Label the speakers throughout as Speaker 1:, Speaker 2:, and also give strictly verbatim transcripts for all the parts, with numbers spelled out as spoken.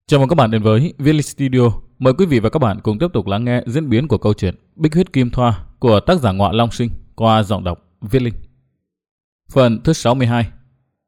Speaker 1: Chào mừng các bạn đến với Viết Linh Studio. Mời quý vị và các bạn cùng tiếp tục lắng nghe diễn biến của câu chuyện Bích Huyết Kim Thoa của tác giả Ngọa Long Sinh qua giọng đọc Viết Linh. Phần thứ sáu mươi hai.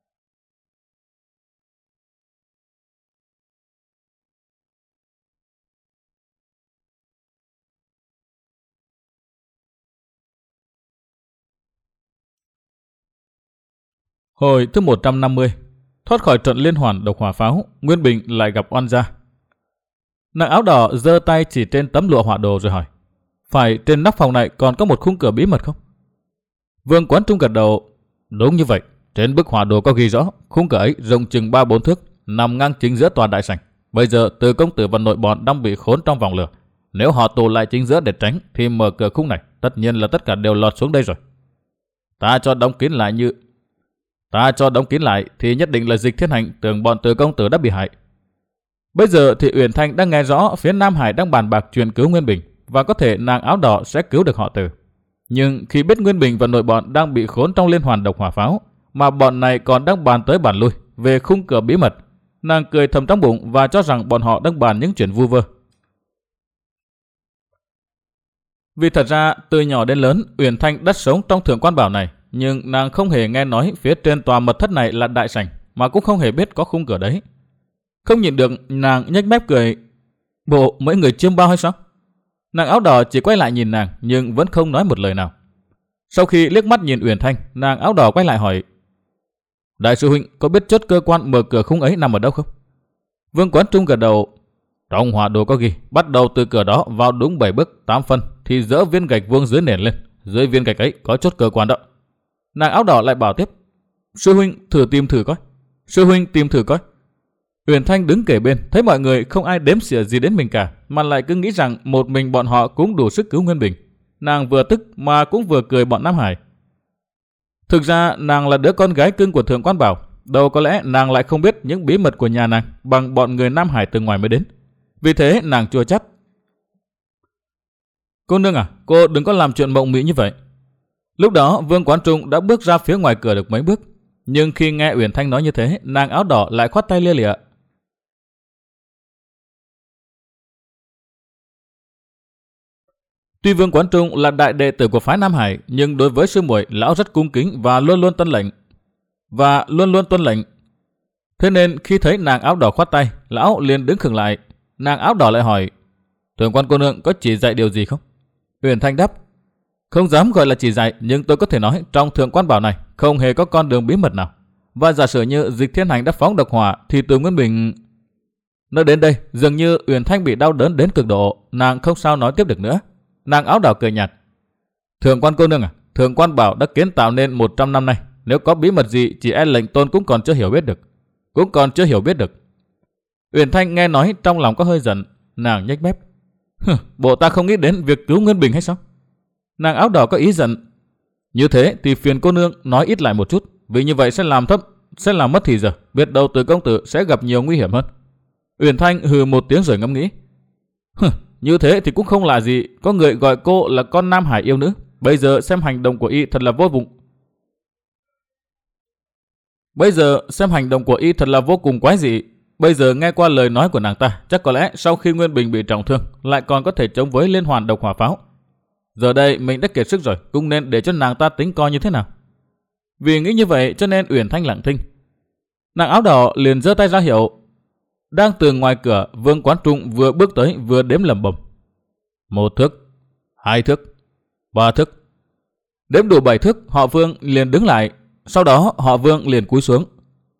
Speaker 1: Hồi thứ một trăm năm mươi. Thoát khỏi trận liên hoàn độc hỏa pháo, Nguyên Bình lại gặp oan gia. Nàng áo đỏ giơ tay chỉ trên tấm lụa họa đồ rồi hỏi: phải trên nóc phòng này còn có một khung cửa bí mật không? Vương Quán Trung gật đầu: đúng như vậy. Trên bức họa đồ có ghi rõ khung cửa ấy rộng chừng ba bốn thước, nằm ngang chính giữa tòa đại sảnh. Bây giờ Từ công tử và nội bọn đang bị khốn trong vòng lửa. Nếu họ tụ lại chính giữa để tránh thì mở cửa khung này, tất nhiên là tất cả đều lọt xuống đây rồi. Ta cho đóng kín lại như Ta cho đóng kín lại thì nhất định là Dịch Thiên Hành tưởng bọn Từ công tử đã bị hại. Bây giờ thì Uyển Thanh đang nghe rõ phía Nam Hải đang bàn bạc chuyện cứu Nguyên Bình, và có thể nàng áo đỏ sẽ cứu được họ Từ. Nhưng khi biết Nguyên Bình và nội bọn đang bị khốn trong liên hoàn độc hỏa pháo, mà bọn này còn đang bàn tới bàn lui về khung cửa bí mật, nàng cười thầm trong bụng và cho rằng bọn họ đang bàn những chuyện vu vơ. Vì thật ra từ nhỏ đến lớn, Uyển Thanh đã sống trong Thượng Quan Bảo này, nhưng nàng không hề nghe nói phía trên tòa mật thất này là đại sảnh, mà cũng không hề biết có khung cửa đấy. Không nhìn được, nàng nhếch mép cười: bộ mấy người chiêm bao hay sao? Nàng áo đỏ chỉ quay lại nhìn nàng, nhưng vẫn không nói một lời nào. Sau khi liếc mắt nhìn Uyển Thanh, nàng áo đỏ quay lại hỏi: đại sư huynh có biết chốt cơ quan mở cửa khung ấy nằm ở đâu không? Vương Quán Trung gật đầu: trong họa đồ có ghi, bắt đầu từ cửa đó vào đúng bảy bước tám phân thì dỡ viên gạch vuông dưới nền lên, dưới viên gạch ấy có chốt cơ quan đó. Nàng áo đỏ lại bảo tiếp: sư huynh thử tìm thử coi. Sư huynh tìm thử coi. Uyển Thanh đứng kề bên, thấy mọi người không ai đếm xỉa gì đến mình cả, mà lại cứ nghĩ rằng một mình bọn họ cũng đủ sức cứu Nguyên Bình. Nàng vừa tức mà cũng vừa cười bọn Nam Hải. Thực ra nàng là đứa con gái cưng của Thượng Quan Bảo, đâu có lẽ nàng lại không biết những bí mật của nhà nàng bằng bọn người Nam Hải từ ngoài mới đến. Vì thế nàng chua chát: cô nương à, cô đừng có làm chuyện mộng mị như vậy. Lúc đó Vương Quán Trung đã bước ra phía ngoài cửa được mấy bước, nhưng khi nghe Uyển Thanh nói như thế, nàng áo đỏ lại khoát tay lia lịa: tuy Vương Quán Trung là đại đệ tử của phái Nam Hải, nhưng đối với sư muội lão rất cung kính và luôn luôn tuân lệnh. Và luôn luôn tuân lệnh. Thế nên khi thấy nàng áo đỏ khoát tay, lão liền đứng khựng lại. Nàng áo đỏ lại hỏi: Thượng Quan cô nương có chỉ dạy điều gì không? Uyển Thanh đáp: không dám gọi là chỉ dạy, nhưng tôi có thể nói trong Thượng Quan Bảo này không hề có con đường bí mật nào. Và giả sử như Dịch Thiên Hành đã phóng độc hỏa thì Từ Nguyên Bình... Nói đến đây, dường như Uyển Thanh bị đau đớn đến cực độ, nàng không sao nói tiếp được nữa. Nàng áo đỏ cười nhạt: Thượng Quan cô nương à, Thượng Quan Bảo đã kiến tạo nên một trăm năm nay, nếu có bí mật gì chỉ e lệnh tôn cũng còn chưa hiểu biết được. Cũng còn chưa hiểu biết được. Uyển Thanh nghe nói trong lòng có hơi giận, nàng nhếch mép: bộ ta không nghĩ đến việc cứu Nguyên Bình hay sao? Nàng áo đỏ có ý giận: như thế thì phiền cô nương nói ít lại một chút, vì như vậy sẽ làm thấp, sẽ làm mất thì giờ, biết đâu Từ công tử sẽ gặp nhiều nguy hiểm hơn. Uyển Thanh hừ một tiếng rồi ngẫm nghĩ: như thế thì cũng không lạ gì, có người gọi cô là con Nam Hải yêu nữ. Bây giờ xem hành động của y thật là vô cùng. Bây giờ xem hành động của y thật là vô cùng quái dị. Bây giờ nghe qua lời nói của nàng ta, chắc có lẽ sau khi Nguyên Bình bị trọng thương, lại còn có thể chống với liên hoàn độc hỏa pháo. Giờ đây mình đã kiệt sức rồi, cũng nên để cho nàng ta tính coi như thế nào. Vì nghĩ như vậy cho nên Uyển Thanh lặng thinh. Nàng áo đỏ liền giơ tay ra hiệu. Đang từ ngoài cửa, Vương Quán Trung vừa bước tới vừa đếm lẩm bẩm: một thước, hai thước, ba thước. Đếm đủ bảy thước, họ Vương liền đứng lại. Sau đó họ Vương liền cúi xuống.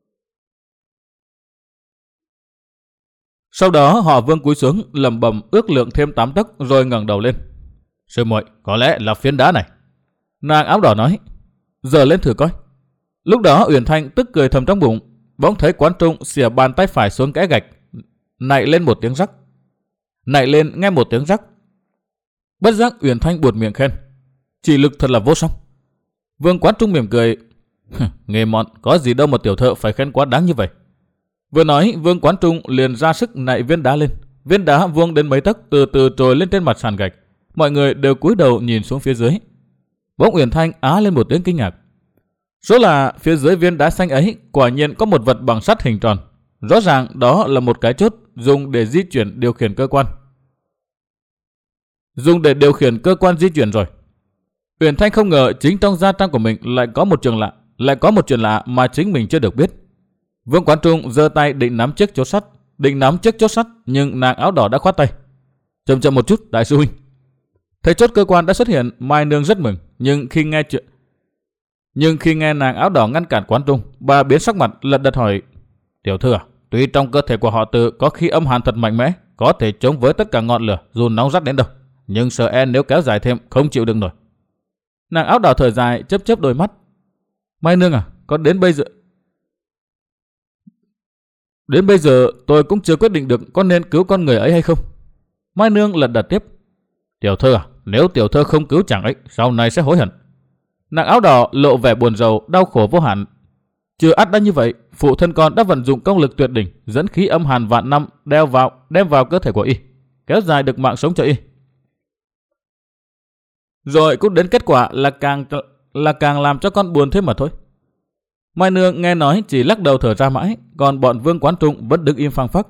Speaker 1: Sau đó họ Vương cúi xuống lẩm bẩm ước lượng thêm tám tấc rồi ngẩng đầu lên. Sư muội, có lẽ là phiến đá này. Nàng áo đỏ nói: giờ lên thử coi. Lúc đó Uyển Thanh tức cười thầm trong bụng, bỗng thấy Quán Trung xỉa bàn tay phải xuống kẽ gạch, nạy lên một tiếng rắc. Nạy lên nghe một tiếng rắc. Bất giác Uyển Thanh buột miệng khen: chỉ lực thật là vô song. Vương Quán Trung mỉm cười: nghề mọn có gì đâu mà tiểu thợ phải khen quá đáng như vậy. Vừa nói, Vương Quán Trung liền ra sức nạy viên đá lên. Viên đá vuông đến mấy tấc từ từ trồi lên trên mặt sàn gạch. Mọi người đều cúi đầu nhìn xuống phía dưới. Bỗng Uyển Thanh á lên một tiếng kinh ngạc. Số là phía dưới viên đá xanh ấy quả nhiên có một vật bằng sắt hình tròn. Rõ ràng đó là một cái chốt dùng để di chuyển điều khiển cơ quan. Dùng để điều khiển cơ quan di chuyển rồi. Uyển Thanh không ngờ chính trong gia trang của mình lại có một chuyện lạ, lại có một chuyện lạ mà chính mình chưa được biết. Vương Quán Trung giơ tay định nắm chiếc chốt sắt, định nắm chiếc chốt sắt, nhưng nàng áo đỏ đã khoát tay. Chậm chậm một chút, đại sư huynh. Thấy chốt cơ quan đã xuất hiện, Mai Nương rất mừng, nhưng khi nghe chuyện, nhưng khi nghe nàng áo đỏ ngăn cản Quán Trung, bà biến sắc mặt, lật đật hỏi: Tiểu thư à, tuy trong cơ thể của họ Từ có khí âm hàn thật mạnh mẽ, có thể chống với tất cả ngọn lửa dù nóng rát đến đâu, nhưng sợ e nếu kéo dài thêm không chịu đựng nổi. Nàng áo đỏ thở dài, chớp chớp đôi mắt. Mai Nương à, có đến bây giờ Đến bây giờ tôi cũng chưa quyết định được có nên cứu con người ấy hay không. Mai Nương lật đật tiếp: Tiểu thư à, nếu tiểu thư không cứu chàng ấy, sau này sẽ hối hận. Nàng áo đỏ lộ vẻ buồn rầu, đau khổ vô hạn. Chưa ắt đã như vậy, phụ thân con đã vận dụng công lực tuyệt đỉnh, dẫn khí âm hàn vạn năm đeo vào, đem vào cơ thể của y, kéo dài được mạng sống cho y. Rồi cũng đến kết quả là càng là càng làm cho con buồn thêm mà thôi. Mai Nương nghe nói chỉ lắc đầu thở ra mãi, còn bọn Vương Quán Trung vẫn đứng im phăng phắc.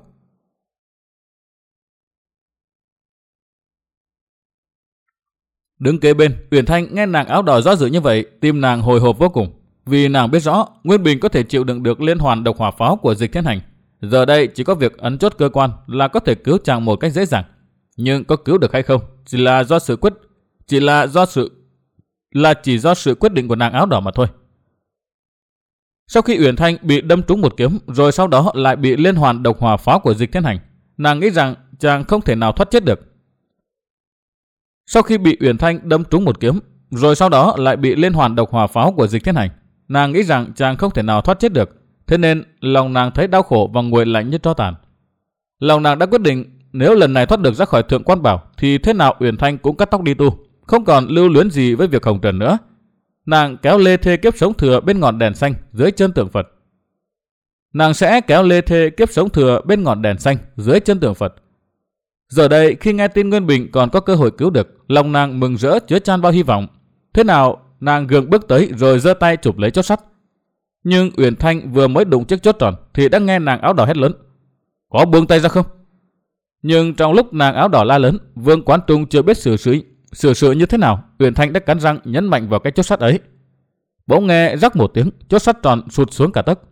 Speaker 1: Đứng kế bên, Uyển Thanh nghe nàng áo đỏ do dự như vậy, tim nàng hồi hộp vô cùng, vì nàng biết rõ Nguyên Bình có thể chịu đựng được liên hoàn độc hỏa pháo của Dịch Thiên Hành. Giờ đây chỉ có việc ấn chốt cơ quan là có thể cứu chàng một cách dễ dàng, nhưng có cứu được hay không chỉ là do sự quyết, chỉ là do sự là chỉ do sự quyết định của nàng áo đỏ mà thôi. Sau khi Uyển Thanh bị đâm trúng một kiếm, rồi sau đó lại bị liên hoàn độc hỏa pháo của Dịch Thiên Hành, nàng nghĩ rằng chàng không thể nào thoát chết được. Sau khi bị Uyển Thanh đâm trúng một kiếm, rồi sau đó lại bị liên hoàn độc hỏa pháo của Dịch Thiên Hành, nàng nghĩ rằng chàng không thể nào thoát chết được, thế nên lòng nàng thấy đau khổ và nguội lạnh như tro tàn. Lòng nàng đã quyết định nếu lần này thoát được ra khỏi Thượng Quan Bảo thì thế nào Uyển Thanh cũng cắt tóc đi tu, không còn lưu luyến gì với việc hồng trần nữa. Nàng kéo lê thê kiếp sống thừa bên ngọn đèn xanh dưới chân tượng Phật. Nàng sẽ kéo lê thê kiếp sống thừa bên ngọn đèn xanh dưới chân tượng Phật. Giờ đây khi nghe tin Nguyên Bình còn có cơ hội cứu được, lòng nàng mừng rỡ chứa chan bao hy vọng. Thế nào nàng gượng bước tới rồi giơ tay chụp lấy chốt sắt. Nhưng Uyển Thanh vừa mới đụng chiếc chốt tròn thì đã nghe nàng áo đỏ hét lớn: Có buông tay ra không? Nhưng trong lúc nàng áo đỏ la lớn, Vương Quán Trung chưa biết xử sự xử sự như thế nào, Uyển Thanh đã cắn răng nhấn mạnh vào cái chốt sắt ấy. Bỗng nghe rắc một tiếng, chốt sắt tròn sụt xuống cả tấc.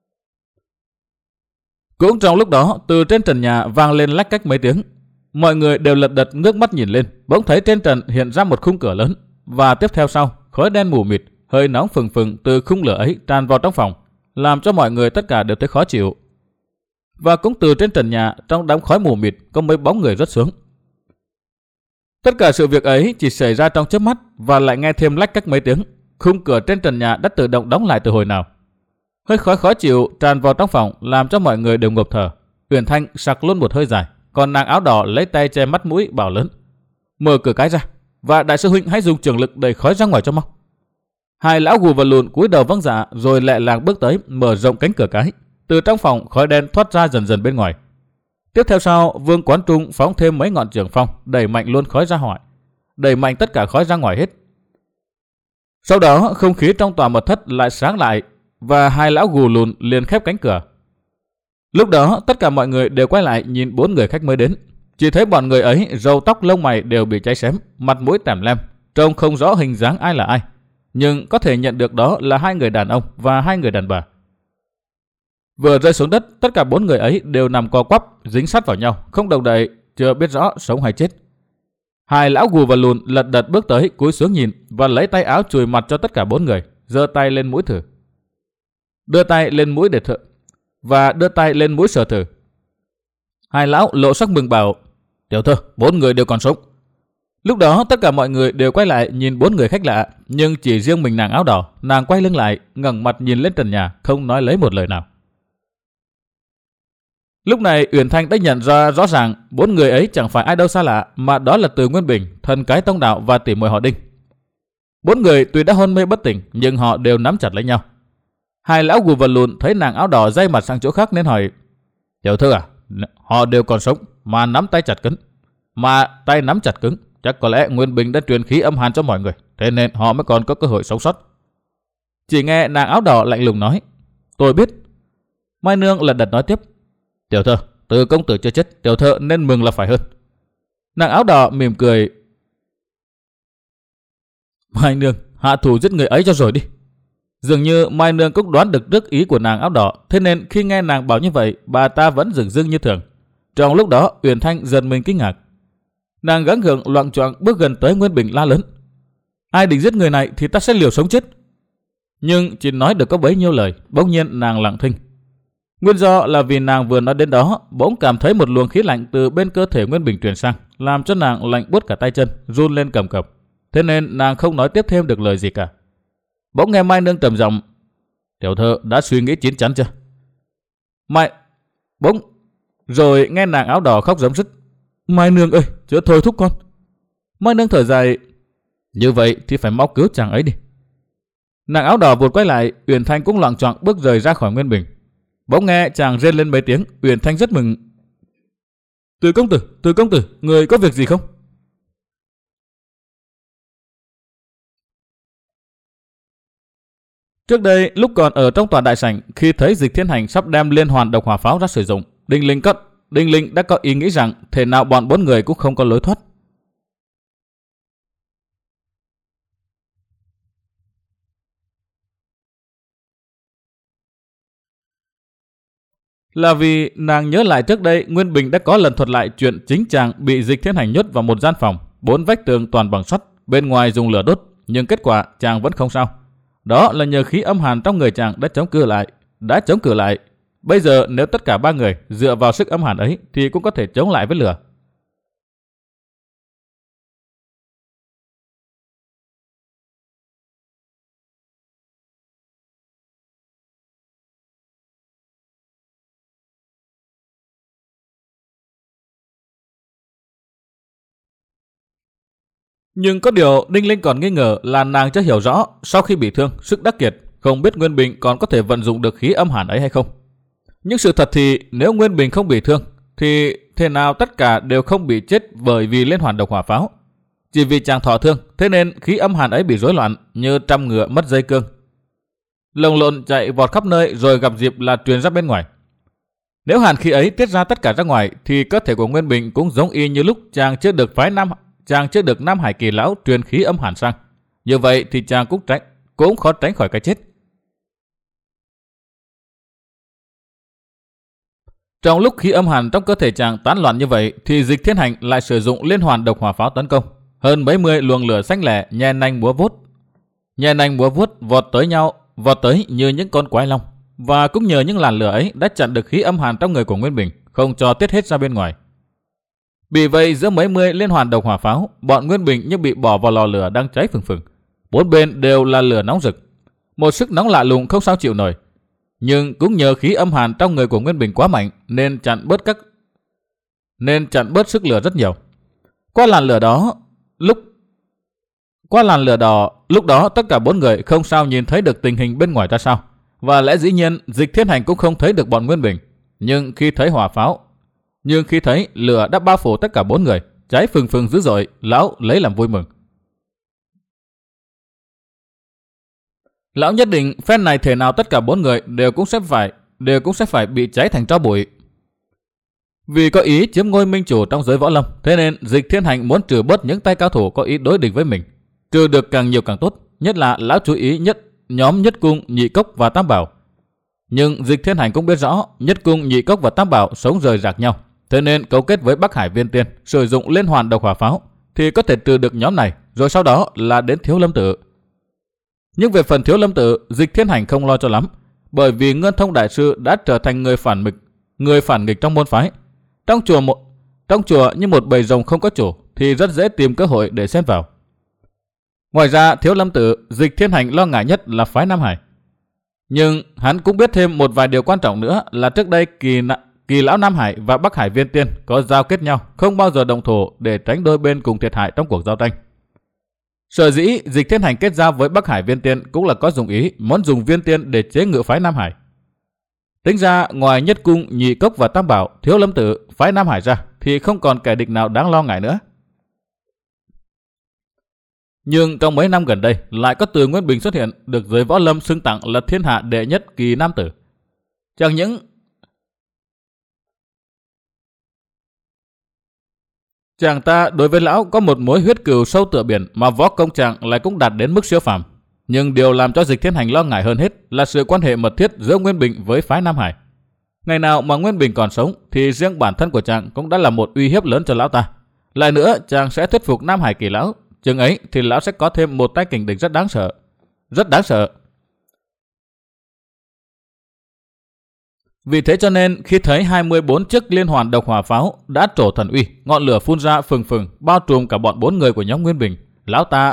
Speaker 1: Cũng trong lúc đó, từ trên trần nhà vang lên lách cách mấy tiếng. Mọi người đều lật đật ngước mắt nhìn lên, bỗng thấy trên trần hiện ra một khung cửa lớn, và tiếp theo sau, khói đen mù mịt, hơi nóng phừng phừng từ khung lửa ấy tràn vào trong phòng, làm cho mọi người tất cả đều thấy khó chịu. Và cũng từ trên trần nhà, trong đám khói mù mịt có mấy bóng người rớt xuống. Tất cả sự việc ấy chỉ xảy ra trong chớp mắt, và lại nghe thêm lách cách mấy tiếng, khung cửa trên trần nhà đã tự động đóng lại từ hồi nào. Hơi khói khó chịu tràn vào trong phòng, làm cho mọi người đều ngộp thở. Uyển Thanh sặc luôn một hơi dài, còn nàng áo đỏ lấy tay che mắt mũi bảo lớn: Mở cửa cái ra, và đại sư huynh hãy dùng trường lực đẩy khói ra ngoài cho mau. Hai lão gù và lùn cúi đầu vâng dạ, rồi lẹ làng bước tới mở rộng cánh cửa cái. Từ trong phòng khói đen thoát ra dần dần bên ngoài. Tiếp theo sau, Vương Quán Trung phóng thêm mấy ngọn trường phong, đẩy mạnh luôn khói ra ngoài, đẩy mạnh tất cả khói ra ngoài hết. Sau đó không khí trong tòa mật thất lại sáng lại, và hai lão gù lùn liền khép cánh cửa. Lúc đó tất cả mọi người đều quay lại nhìn bốn người khách mới đến. Chỉ thấy bọn người ấy râu tóc lông mày đều bị cháy xém, mặt mũi tẻm lem, trông không rõ hình dáng ai là ai, nhưng có thể nhận được đó là hai người đàn ông và hai người đàn bà. Vừa rơi xuống đất, tất cả bốn người ấy đều nằm co quắp, dính sát vào nhau, không động đậy, chưa biết rõ sống hay chết. Hai lão gù và lùn lật đật bước tới, cúi xuống nhìn và lấy tay áo chùi mặt cho tất cả bốn người, giơ tay lên mũi thử, đưa tay lên mũi để thử và đưa tay lên mũi sờ thử. Hai lão lộ sắc mừng bảo: Tiểu thư, bốn người đều còn sống. Lúc đó tất cả mọi người đều quay lại nhìn bốn người khách lạ, nhưng chỉ riêng mình nàng áo đỏ, nàng quay lưng lại, ngẩng mặt nhìn lên trần nhà, không nói lấy một lời nào. Lúc này Uyển Thanh đã nhận ra rõ ràng bốn người ấy chẳng phải ai đâu xa lạ, mà đó là Từ Nguyên Bình, thần cái tông đạo và tỷ muội họ Đinh. Bốn người tuy đã hôn mê bất tỉnh, nhưng họ đều nắm chặt lấy nhau. Hai lão gù và lùn thấy nàng áo đỏ day mặt sang chỗ khác nên hỏi: Tiểu thư à, họ đều còn sống mà nắm tay chặt cứng, mà tay nắm chặt cứng, chắc có lẽ Nguyên Bình đã truyền khí âm hàn cho mọi người, thế nên họ mới còn có cơ hội sống sót. Chỉ nghe nàng áo đỏ lạnh lùng nói: Tôi biết. Mai Nương lật đật nói tiếp: Tiểu thư, Từ công tử chưa chết, tiểu thơ nên mừng là phải hơn. Nàng áo đỏ mỉm cười. Mai nương, hạ thủ giết người ấy cho rồi đi. Dường như Mai nương cũng đoán được trước ý của nàng áo đỏ, thế nên khi nghe nàng bảo như vậy, bà ta vẫn dửng dưng như thường. Trong lúc đó, Uyển Thanh giật mình kinh ngạc. Nàng gắng gượng loạng choạng bước gần tới Nguyên Bình la lớn: ai định giết người này thì ta sẽ liều sống chết. Nhưng chỉ nói được có bấy nhiêu lời, bỗng nhiên nàng lặng thinh. Nguyên do là vì nàng vừa nói đến đó, bỗng cảm thấy một luồng khí lạnh từ bên cơ thể Nguyên Bình truyền sang, làm cho nàng lạnh buốt cả tay chân, run lên cầm cập. Thế nên nàng không nói tiếp thêm được lời gì cả. Bỗng nghe Mai nương trầm giọng: tiểu thơ đã suy nghĩ chín chắn chưa? Mai bỗng rồi nghe nàng áo đỏ khóc rấm rứt: Mai nương ơi, chớ thôi thúc con. Mai nương thở dài: như vậy thì phải mau cứu chàng ấy đi. Nàng áo đỏ vụt quay lại, Uyển Thanh cũng loạng choạng bước rời ra khỏi Nguyên Bình. Bỗng nghe chàng rên lên mấy tiếng, Uyển Thanh rất mừng: Từ công tử, Từ công tử, người có việc gì không? Trước đây, lúc còn ở trong tòa đại sảnh, khi thấy Dịch Thiên Hành sắp đem liên hoàn độc hỏa pháo ra sử dụng, Đinh Linh cất, Đinh Linh đã có ý nghĩ rằng thể nào bọn bốn người cũng không có lối thoát. Là vì nàng nhớ lại trước đây Nguyên Bình đã có lần thuật lại chuyện chính chàng bị Dịch Thiên Hành nhốt vào một gian phòng, bốn vách tường toàn bằng sắt, bên ngoài dùng lửa đốt, nhưng kết quả chàng vẫn không sao. Đó là nhờ khí âm hàn trong người chàng đã chống cự lại, đã chống cự lại. Bây giờ nếu tất cả ba người dựa vào sức âm hàn ấy thì cũng có thể chống lại với lửa. Nhưng có điều Đinh Linh còn nghi ngờ là nàng chưa hiểu rõ sau khi bị thương, sức đắc kiệt, không biết Nguyên Bình còn có thể vận dụng được khí âm hàn ấy hay không. Nhưng sự thật thì nếu Nguyên Bình không bị thương thì thế nào tất cả đều không bị chết bởi vì liên hoàn độc hỏa pháo. Chỉ vì chàng thọ thương, thế nên khí âm hàn ấy bị rối loạn như trăm ngựa mất dây cương. Lồng lộn chạy vọt khắp nơi rồi gặp dịp là truyền ra bên ngoài. Nếu hàn khí ấy tiết ra tất cả ra ngoài thì cơ thể của Nguyên Bình cũng giống y như lúc chàng chưa được phái Nam chàng chưa được Nam Hải Kỳ lão truyền khí âm hàn sang. Như vậy thì chàng cũng tránh cũng khó tránh khỏi cái chết. Trong lúc khí âm hàn trong cơ thể chàng tán loạn như vậy thì Dịch Thiên Hành lại sử dụng liên hoàn độc hỏa pháo tấn công. Hơn mấy mươi luồng lửa xanh lẻ nhe nanh múa vuốt, nhe nanh múa vuốt vọt tới nhau, vọt tới như những con quái long, và cũng nhờ những làn lửa ấy đã chặn được khí âm hàn trong người của Nguyên Bình, không cho tiết hết ra bên ngoài. Bị vậy giữa mấy mươi liên hoàn độc hỏa pháo, bọn Nguyên Bình như bị bỏ vào lò lửa đang cháy phừng phừng. Bốn bên đều là lửa nóng rực, một sức nóng lạ lùng không sao chịu nổi. Nhưng cũng nhờ khí âm hàn trong người của Nguyên Bình quá mạnh nên chặn bớt các nên chặn bớt sức lửa rất nhiều. Qua làn lửa đó, lúc qua làn lửa đỏ, lúc đó tất cả bốn người không sao nhìn thấy được tình hình bên ngoài ra sao, và lẽ dĩ nhiên Dịch Thiên Hành cũng không thấy được bọn Nguyên Bình. Nhưng khi thấy hỏa pháo, nhưng khi thấy lửa đã bao phủ tất cả bốn người, cháy phừng phừng dữ dội, lão lấy làm vui mừng. Lão nhất định phen này thể nào tất cả bốn người đều cũng sẽ phải đều cũng sẽ phải bị cháy thành tro bụi. Vì có ý chiếm ngôi minh chủ trong giới võ lâm, thế nên Dịch Thiên Hành muốn trừ bớt những tay cao thủ có ý đối địch với mình, trừ được càng nhiều càng tốt. Nhất là lão chú ý nhất nhóm Nhất Cung, Nhị Cốc và Tam Bảo. Nhưng Dịch Thiên Hành cũng biết rõ Nhất Cung, Nhị Cốc và Tam Bảo sống rời rạc nhau, thế nên cấu kết với Bắc Hải Viên Tiên sử dụng liên hoàn độc hỏa pháo thì có thể trừ được nhóm này, rồi sau đó là đến Thiếu Lâm Tự. Nhưng về phần Thiếu Lâm Tự, Dịch Thiên Hành không lo cho lắm, bởi vì Ngân Thông đại sư đã trở thành người phản nghịch, người phản nghịch trong môn phái. Trong chùa một trong chùa như một bầy rồng không có chủ thì rất dễ tìm cơ hội để xen vào. Ngoài ra, Thiếu Lâm Tự, Dịch Thiên Hành lo ngại nhất là phái Nam Hải. Nhưng hắn cũng biết thêm một vài điều quan trọng nữa là trước đây kỳ kỳ lão Nam Hải và Bắc Hải Viên Tiên có giao kết nhau, không bao giờ động thủ để tránh đôi bên cùng thiệt hại trong cuộc giao tranh. Sở dĩ Dịch Thiên Hành kết giao với Bắc Hải Viên Tiên cũng là có dùng ý muốn dùng Viên Tiên để chế ngự phái Nam Hải. Tính ra ngoài Nhất Cung, Nhị Cốc và Tam Bảo, Thiếu Lâm Tự, phái Nam Hải ra thì không còn kẻ địch nào đáng lo ngại nữa. Nhưng trong mấy năm gần đây lại có Từ Nguyên Bình xuất hiện, được giới võ lâm xưng tặng là thiên hạ đệ nhất kỳ nam tử. Chẳng những Chàng ta đối với lão có một mối huyết cừu sâu tựa biển mà võ công chàng lại cũng đạt đến mức siêu phàm. Nhưng điều làm cho Dịch Thiên Hành lo ngại hơn hết là sự quan hệ mật thiết giữa Nguyên Bình với phái Nam Hải. Ngày nào mà Nguyên Bình còn sống thì riêng bản thân của chàng cũng đã là một uy hiếp lớn cho lão ta. Lại nữa, chàng sẽ thuyết phục Nam Hải Kỳ lão, chừng ấy thì lão sẽ có thêm một tay kình địch rất đáng sợ. Rất đáng sợ. Vì thế cho nên khi thấy hai mươi bốn chiếc liên hoàn độc hỏa pháo đã trổ thần uy, ngọn lửa phun ra phừng phừng bao trùm cả bọn bốn người của nhóm Nguyên Bình, lão ta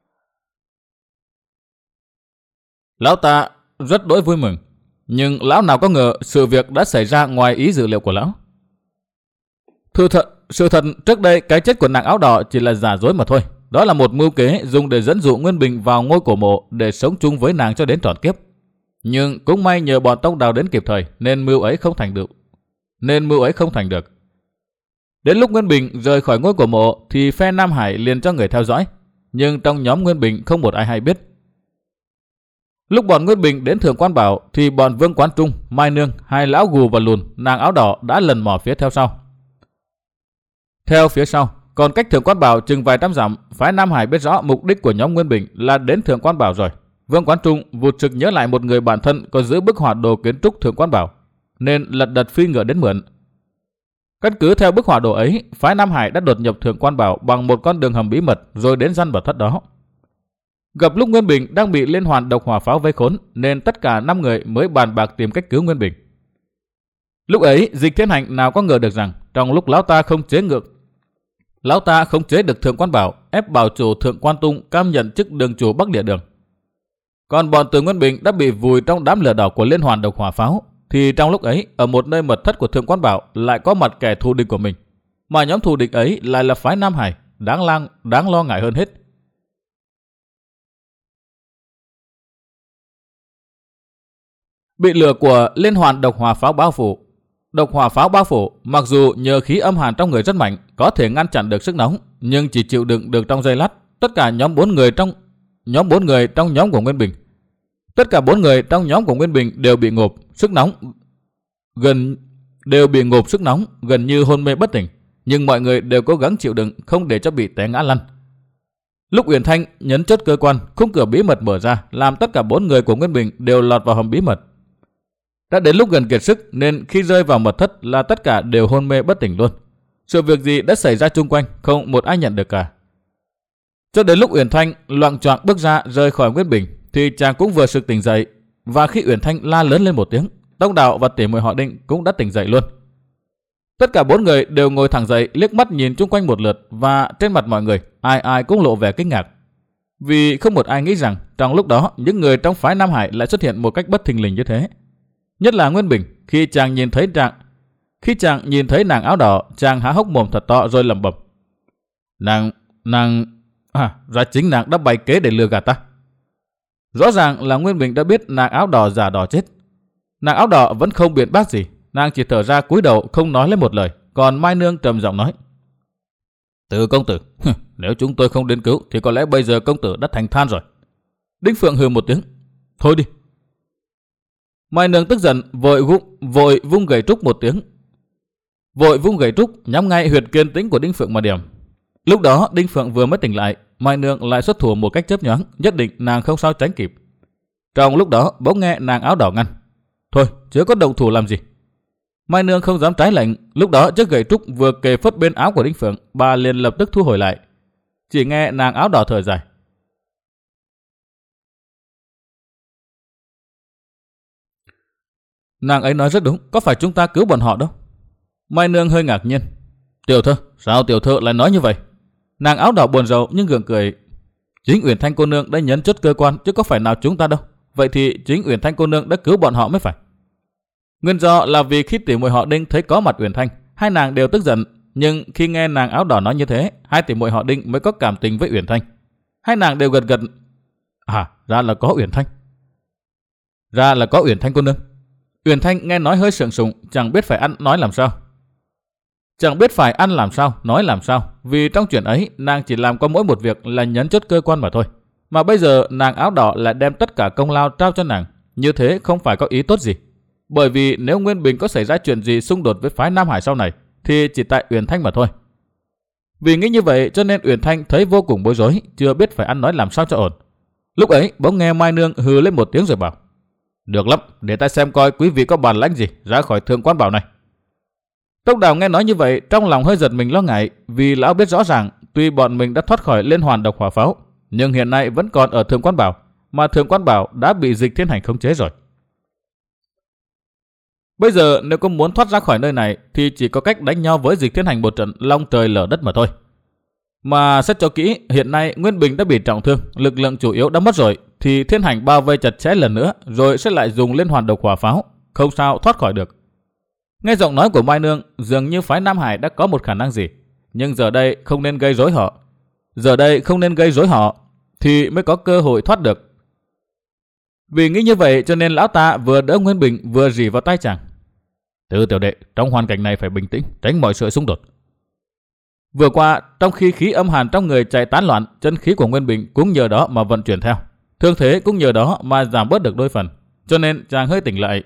Speaker 1: lão ta rất đỗi vui mừng. Nhưng lão nào có ngờ sự việc đã xảy ra ngoài ý dự liệu của lão. Sự thật, sự thật trước đây cái chết của nàng áo đỏ chỉ là giả dối mà thôi. Đó là một mưu kế dùng để dẫn dụ Nguyên Bình vào ngôi cổ mộ để sống chung với nàng cho đến trọn kiếp. Nhưng cũng may nhờ bọn Tông Đào đến kịp thời nên mưu ấy không thành được. Nên mưu ấy không thành được. Đến lúc Nguyên Bình rời khỏi ngôi cổ mộ thì phe Nam Hải liền cho người theo dõi. Nhưng trong nhóm Nguyên Bình không một ai hay biết. Lúc bọn Nguyên Bình đến Thượng Quan Bảo thì bọn Vương Quán Trung, Mai Nương, hai lão gù và lùn, nàng áo đỏ đã lần mò phía theo sau. Theo phía sau, còn cách Thượng Quan Bảo chừng vài trăm dặm, phái Nam Hải biết rõ mục đích của nhóm Nguyên Bình là đến Thượng Quan Bảo rồi. Vương Quán Trung vụt trực nhớ lại một người bạn thân có giữ bức họa đồ kiến trúc Thượng Quan Bảo, nên lật đật phi ngựa đến mượn. Căn cứ theo bức họa đồ ấy, phái Nam Hải đã đột nhập Thượng Quan Bảo bằng một con đường hầm bí mật rồi đến gian bảo thất đó. Gặp lúc Nguyên Bình đang bị liên hoàn độc hỏa pháo vây khốn nên tất cả năm người mới bàn bạc tìm cách cứu Nguyên Bình. Lúc ấy Dịch Thiên Hành nào có ngờ được rằng trong lúc lão ta không chế ngược lão ta không chế được Thượng Quan Bảo, ép bảo chủ Thượng Quan Tung cam nhận chức đường chủ Bắc Địa Đường. Còn bọn Từ Nguyên Bình đã bị vùi trong đám lửa đỏ của liên hoàn độc hỏa pháo, thì trong lúc ấy ở một nơi mật thất của Thượng Quan Bảo lại có mặt kẻ thù địch của mình, mà nhóm thù địch ấy lại là phái Nam Hải, đáng lang đáng lo ngại hơn hết. Bị lửa của liên hoàn độc hỏa pháo bao phủ. Độc hỏa pháo bao phủ, mặc dù nhờ khí âm hàn trong người rất mạnh, có thể ngăn chặn được sức nóng, nhưng chỉ chịu đựng được trong giây lát. Tất cả nhóm bốn người trong nhóm bốn người trong nhóm của Nguyên Bình, tất cả bốn người trong nhóm của Nguyên Bình đều bị ngộp sức nóng, gần đều bị ngộp sức nóng, gần như hôn mê bất tỉnh. Nhưng mọi người đều cố gắng chịu đựng, không để cho bị té ngã lăn. Lúc Uyển Thanh nhấn chốt cơ quan, khung cửa bí mật mở ra, làm tất cả bốn người của Nguyên Bình đều lọt vào hầm bí mật. Đã đến lúc gần kiệt sức nên khi rơi vào mật thất là tất cả đều hôn mê bất tỉnh luôn. Sự việc gì đã xảy ra chung quanh không một ai nhận được cả. Cho đến lúc Uyển Thanh loạng choạng bước ra rời khỏi Nguyên Bình thì chàng cũng vừa sực tỉnh dậy, và khi Uyển Thanh la lớn lên một tiếng, Tông Đạo và tỉ muội họ Đinh cũng đã tỉnh dậy luôn. Tất cả bốn người đều ngồi thẳng dậy, liếc mắt nhìn chung quanh một lượt, và trên mặt mọi người ai ai cũng lộ vẻ kinh ngạc. Vì không một ai nghĩ rằng trong lúc đó những người trong phái Nam Hải lại xuất hiện một cách bất thình lình như thế. Nhất là Nguyên Bình, khi chàng nhìn thấy chàng, khi chàng nhìn thấy nàng áo đỏ, chàng há hốc mồm thật to rồi lẩm bẩm: Nàng, nàng, à, ra chính nàng đã bày kế để lừa gạt ta. Rõ ràng là Nguyên Bình đã biết nàng áo đỏ giả đỏ chết. Nàng áo đỏ vẫn không biện bác gì, nàng chỉ thở ra cúi đầu không nói lên một lời. Còn Mai Nương trầm giọng nói: Từ công tử, nếu chúng tôi không đến cứu thì có lẽ bây giờ công tử đã thành than rồi. Đinh Phượng hừ một tiếng: Thôi đi. Mai Nương tức giận vội vung, vội vung gậy trúc một tiếng. Vội vung gậy trúc nhắm ngay huyệt kiên tĩnh của Đinh Phượng mà điểm. Lúc đó Đinh Phượng vừa mới tỉnh lại, Mai Nương lại xuất thủ một cách chớp nhoáng, nhất định nàng không sao tránh kịp. Trong lúc đó bỗng nghe nàng áo đỏ ngăn: Thôi, chưa có động thủ làm gì. Mai Nương không dám trái lệnh, lúc đó chiếc gậy trúc vừa kề phất bên áo của Đinh Phượng, bà liền lập tức thu hồi lại. Chỉ nghe nàng áo đỏ thở dài: Nàng ấy nói rất đúng, có phải chúng ta cứu bọn họ đâu. Mai Nương hơi ngạc nhiên: Tiểu thơ, sao tiểu thơ lại nói như vậy? Nàng áo đỏ buồn rầu nhưng gượng cười: Chính Uyển Thanh cô nương đã nhấn chốt cơ quan chứ có phải nào chúng ta đâu. Vậy thì chính Uyển Thanh cô nương đã cứu bọn họ mới phải. Nguyên do là vì khi tỉ muội họ Đinh thấy có mặt Uyển Thanh, hai nàng đều tức giận, nhưng khi nghe nàng áo đỏ nói như thế, hai tỉ muội họ Đinh mới có cảm tình với Uyển Thanh. Hai nàng đều gật gật: À, ra là có Uyển Thanh. Ra là có Uyển Thanh cô nương. Uyển Thanh nghe nói hơi sượng sùng, chẳng biết phải ăn nói làm sao. Chẳng biết phải ăn làm sao, nói làm sao, vì trong chuyện ấy nàng chỉ làm có mỗi một việc là nhấn chốt cơ quan mà thôi. Mà bây giờ nàng áo đỏ lại đem tất cả công lao trao cho nàng, như thế không phải có ý tốt gì. Bởi vì nếu Nguyên Bình có xảy ra chuyện gì xung đột với phái Nam Hải sau này, thì chỉ tại Uyển Thanh mà thôi. Vì nghĩ như vậy cho nên Uyển Thanh thấy vô cùng bối rối, chưa biết phải ăn nói làm sao cho ổn. Lúc ấy bỗng nghe Mai Nương hừ lên một tiếng rồi bảo: Được lắm, để ta xem coi quý vị có bản lãnh gì ra khỏi Thượng Quan Bảo này. Tông Đào nghe nói như vậy trong lòng hơi giật mình lo ngại, vì lão biết rõ ràng tuy bọn mình đã thoát khỏi liên hoàn độc hỏa pháo, nhưng hiện nay vẫn còn ở Thượng Quan Bảo, mà Thượng Quan Bảo đã bị Dịch Thiên Hành khống chế rồi. Bây giờ nếu có muốn thoát ra khỏi nơi này thì chỉ có cách đánh nhau với Dịch Thiên Hành một trận long trời lở đất mà thôi. Mà xét cho kỹ, hiện nay Nguyên Bình đã bị trọng thương, lực lượng chủ yếu đã mất rồi, thì Thiên Hành bao vây chặt chẽ lần nữa rồi sẽ lại dùng liên hoàn độc hỏa pháo, không sao thoát khỏi được. Nghe giọng nói của Mai Nương, dường như phái Nam Hải đã có một khả năng gì, nhưng giờ đây không nên gây rối họ. Giờ đây không nên gây rối họ thì mới có cơ hội thoát được. Vì nghĩ như vậy cho nên lão ta vừa đỡ Nguyên Bình vừa rỉ vào tay chàng: Từ tiểu đệ, trong hoàn cảnh này phải bình tĩnh, tránh mọi sự xung đột. Vừa qua, trong khi khí âm hàn trong người chạy tán loạn, chân khí của Nguyên Bình cũng nhờ đó mà vận chuyển theo, thương thế cũng nhờ đó mà giảm bớt được đôi phần, cho nên chàng hơi tỉnh lại.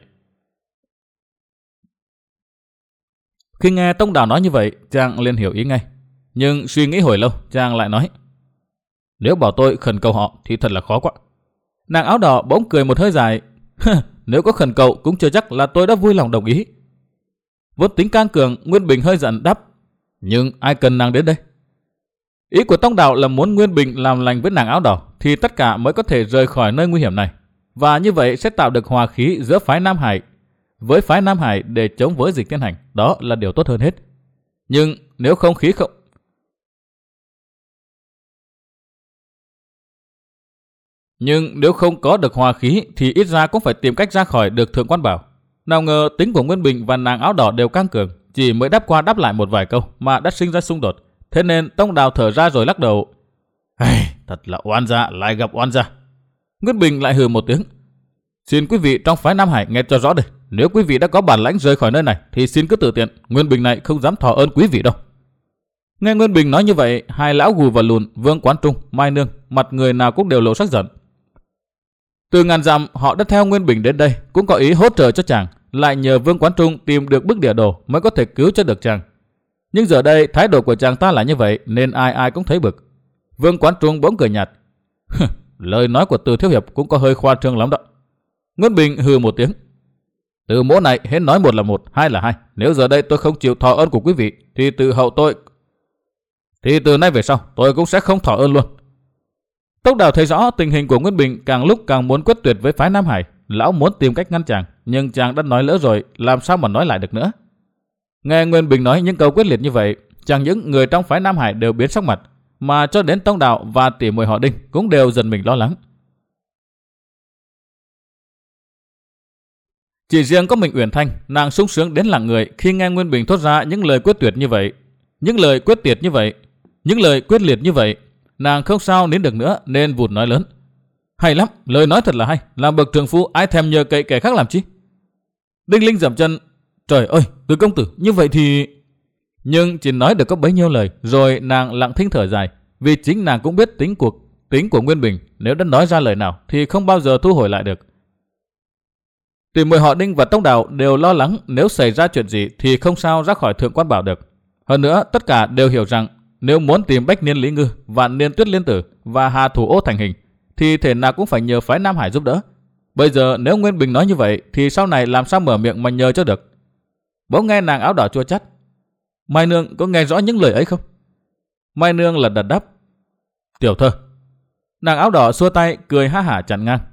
Speaker 1: Khi nghe Tông Đào nói như vậy, chàng liền hiểu ý ngay, nhưng suy nghĩ hồi lâu, chàng lại nói: Nếu bảo tôi khẩn cầu họ thì thật là khó quá. Nàng áo đỏ bỗng cười một hơi dài: Nếu có khẩn cầu cũng chưa chắc là tôi đã vui lòng đồng ý. Vốn tính can cường, Nguyên Bình hơi giận đáp: Nhưng ai cần nàng đến đây? Ý của Tông Đào là muốn Nguyên Bình làm lành với nàng áo đỏ thì tất cả mới có thể rời khỏi nơi nguy hiểm này, và như vậy sẽ tạo được hòa khí giữa phái Nam Hải với phái Nam Hải để chống với Dịch Thiên Hành. Đó là điều tốt hơn hết. Nhưng nếu không khí không Nhưng nếu không có được hòa khí thì ít ra cũng phải tìm cách ra khỏi được Thượng Quan Bảo. Nào ngờ tính của Nguyên Bình và nàng áo đỏ đều căng cường, chỉ mới đáp qua đáp lại một vài câu mà đã sinh ra xung đột. Thế nên Tông Đào thở ra rồi lắc đầu: Thật là oan gia lại gặp oan gia. Nguyên Bình lại hừ một tiếng: Xin quý vị trong phái Nam Hải nghe cho rõ đây, nếu quý vị đã có bản lãnh rời khỏi nơi này thì xin cứ tự tiện, Nguyên Bình này không dám thọ ơn quý vị đâu. Nghe Nguyên Bình nói như vậy, hai lão gù và lùn, Vương Quán Trung, Mai Nương, mặt người nào cũng đều lộ sắc giận. Từ ngàn dặm họ đã theo Nguyên Bình đến đây, cũng có ý hỗ trợ cho chàng, lại nhờ Vương Quán Trung tìm được bức địa đồ mới có thể cứu cho được chàng. Nhưng giờ đây thái độ của chàng ta là như vậy nên ai ai cũng thấy bực. Vương Quán Trung bỗng cười nhạt: Lời nói của Từ thiếu hiệp cũng có hơi khoa trương lắm đó. Nguyên Bình hừ một tiếng: Từ mỗ này hết nói một là một, hai là hai. Nếu giờ đây tôi không chịu thọ ơn của quý vị thì từ hậu tôi thì từ nay về sau tôi cũng sẽ không thọ ơn luôn. Tông Đào thấy rõ tình hình của Nguyên Bình càng lúc càng muốn quyết tuyệt với phái Nam Hải, lão muốn tìm cách ngăn chàng, nhưng chàng đã nói lỡ rồi, làm sao mà nói lại được nữa. Nghe Nguyên Bình nói những câu quyết liệt như vậy, chẳng những người trong phái Nam Hải đều biến sắc mặt, mà cho đến Tông Đào và tỉ muội họ Đinh cũng đều dần mình lo lắng. Chỉ riêng có mình Uyển Thanh, nàng sung sướng đến lặng người khi nghe Nguyên Bình thốt ra những lời quyết tuyệt như vậy, những lời quyết tuyệt như vậy, những lời quyết liệt như vậy. Nàng không sao nín được nữa nên vụt nói lớn: Hay lắm, lời nói thật là hay, làm bậc trượng phu ai thèm nhờ cậy kẻ khác làm chi. Đinh Linh dậm chân: Trời ơi, Từ công tử, như vậy thì... Nhưng chỉ nói được có bấy nhiêu lời, rồi nàng lặng thinh thở dài, vì chính nàng cũng biết tính cuộc tính của Nguyên Bình, nếu đã nói ra lời nào thì không bao giờ thu hồi lại được. Tỉ muội họ Đinh và Tông Đào đều lo lắng nếu xảy ra chuyện gì thì không sao ra khỏi Thượng Quan Bảo được. Hơn nữa, tất cả đều hiểu rằng nếu muốn tìm Bách Niên Lý Ngư, Vạn Niên Tuyết Liên Tử và Hà Thủ Ô thành hình thì thể nào cũng phải nhờ phái Nam Hải giúp đỡ. Bây giờ nếu Nguyên Bình nói như vậy thì sau này làm sao mở miệng mà nhờ cho được. Bỗng nghe nàng áo đỏ chua chát: Mai Nương có nghe rõ những lời ấy không? Mai Nương lật đật đáp: Tiểu thơ. Nàng áo đỏ xua tay cười ha hả chặn ngang: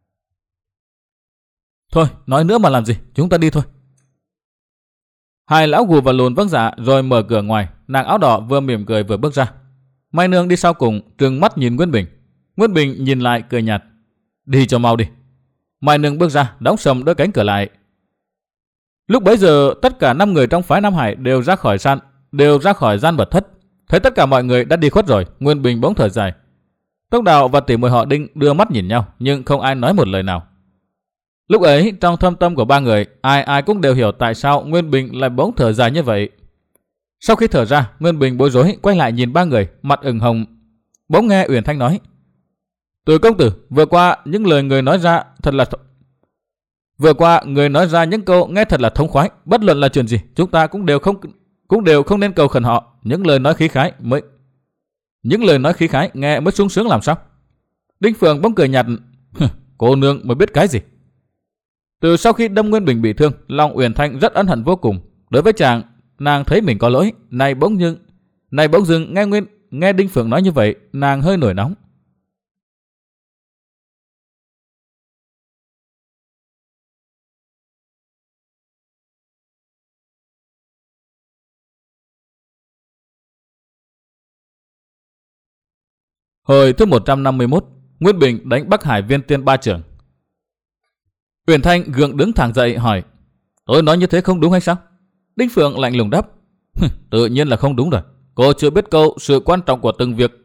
Speaker 1: Thôi, nói nữa mà làm gì, chúng ta đi thôi. Hai lão gù và lùn vâng dạ rồi mở cửa ngoài. Nàng áo đỏ vừa mỉm cười vừa bước ra. Mai Nương đi sau cùng, trừng mắt nhìn Nguyên Bình. Nguyên Bình nhìn lại cười nhạt: Đi cho mau đi. Mai Nương bước ra, đóng sầm đôi cánh cửa lại. Lúc bấy giờ tất cả năm người trong phái Nam Hải đều ra khỏi gian, đều ra khỏi gian mật thất. Thấy tất cả mọi người đã đi khuất rồi, Nguyên Bình bỗng thở dài. Tông Đào và tỉ muội họ Đinh đưa mắt nhìn nhau, nhưng không ai nói một lời nào. Lúc ấy trong thâm tâm của ba người, ai ai cũng đều hiểu tại sao Nguyên Bình lại bỗng thở dài như vậy. Sau khi thở ra, Nguyên Bình bối rối quay lại nhìn ba người, mặt ửng hồng. Bỗng nghe Uyển Thanh nói: Từ công tử, vừa qua những lời người nói ra thật là th... vừa qua người nói ra những câu nghe thật là thống khoái. Bất luận là chuyện gì, chúng ta cũng đều không cũng đều không nên cầu khẩn họ. Những lời nói khí khái mới những lời nói khí khái nghe mới sung sướng làm sao? Đinh Phượng bỗng cười nhạt, cô nương mới biết cái gì? Từ sau khi đâm Nguyên Bình bị thương, lòng Uyển Thanh rất ân hận vô cùng. Đối với chàng, nàng thấy mình có lỗi, này bỗng nhưng này bỗng dưng nghe Nguyên nghe Đinh Phượng nói như vậy, nàng hơi nổi nóng. Hồi thứ một trăm năm mươi mốt, Nguyên Bình đánh Bắc Hải Viên Tiên ba trưởng. Uyển Thanh gượng đứng thẳng dậy hỏi, tôi nói như thế không đúng hay sao? Đinh Phượng lạnh lùng đáp, tự nhiên là không đúng rồi. Cô chưa biết câu sự quan trọng của từng việc.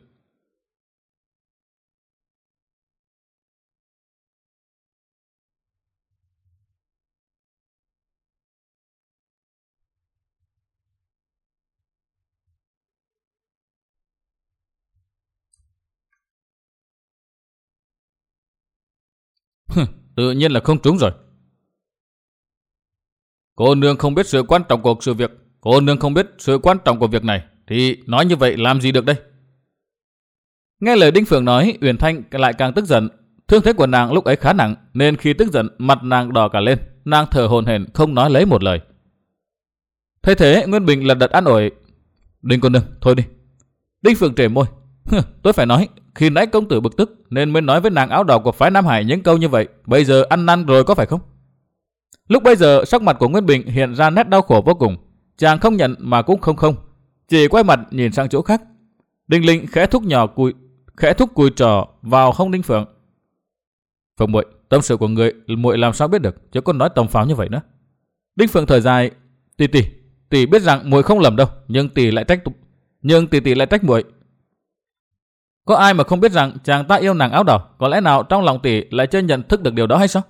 Speaker 1: Tự nhiên là không trúng rồi. Cô nương không biết sự quan trọng của sự việc, cô nương không biết sự quan trọng của việc này, thì nói như vậy làm gì được đây? Nghe lời Đinh Phượng nói, Uyển Thanh lại càng tức giận. Thương thế của nàng lúc ấy khá nặng, nên khi tức giận mặt nàng đỏ cả lên, nàng thở hổn hển không nói lấy một lời. Thế thế Nguyên Bình lật đật an ủi, Đinh cô nương, thôi đi. Đinh Phượng trề môi, tôi phải nói, khi nãy công tử bực tức nên mới nói với nàng áo đỏ của phái Nam Hải những câu như vậy, bây giờ ăn năn rồi có phải không? Lúc bây giờ sắc mặt của Nguyên Bình hiện ra nét đau khổ vô cùng, chàng không nhận mà cũng không không, chỉ quay mặt nhìn sang chỗ khác. Đinh Linh khẽ thúc nhỏ cùi khẽ thúc cùi trò vào hông Đinh Phượng. Phượng muội, tâm sự của người muội làm sao biết được, chứ còn nói tầm pháo như vậy nữa. Đinh Phượng thở dài, tỷ tỷ, tỷ biết rằng muội không lầm đâu, nhưng tỷ lại trách nhưng tỷ tỷ lại trách muội. Có ai mà không biết rằng chàng ta yêu nàng áo đỏ, có lẽ nào trong lòng tỷ lại chưa nhận thức được điều đó hay sao?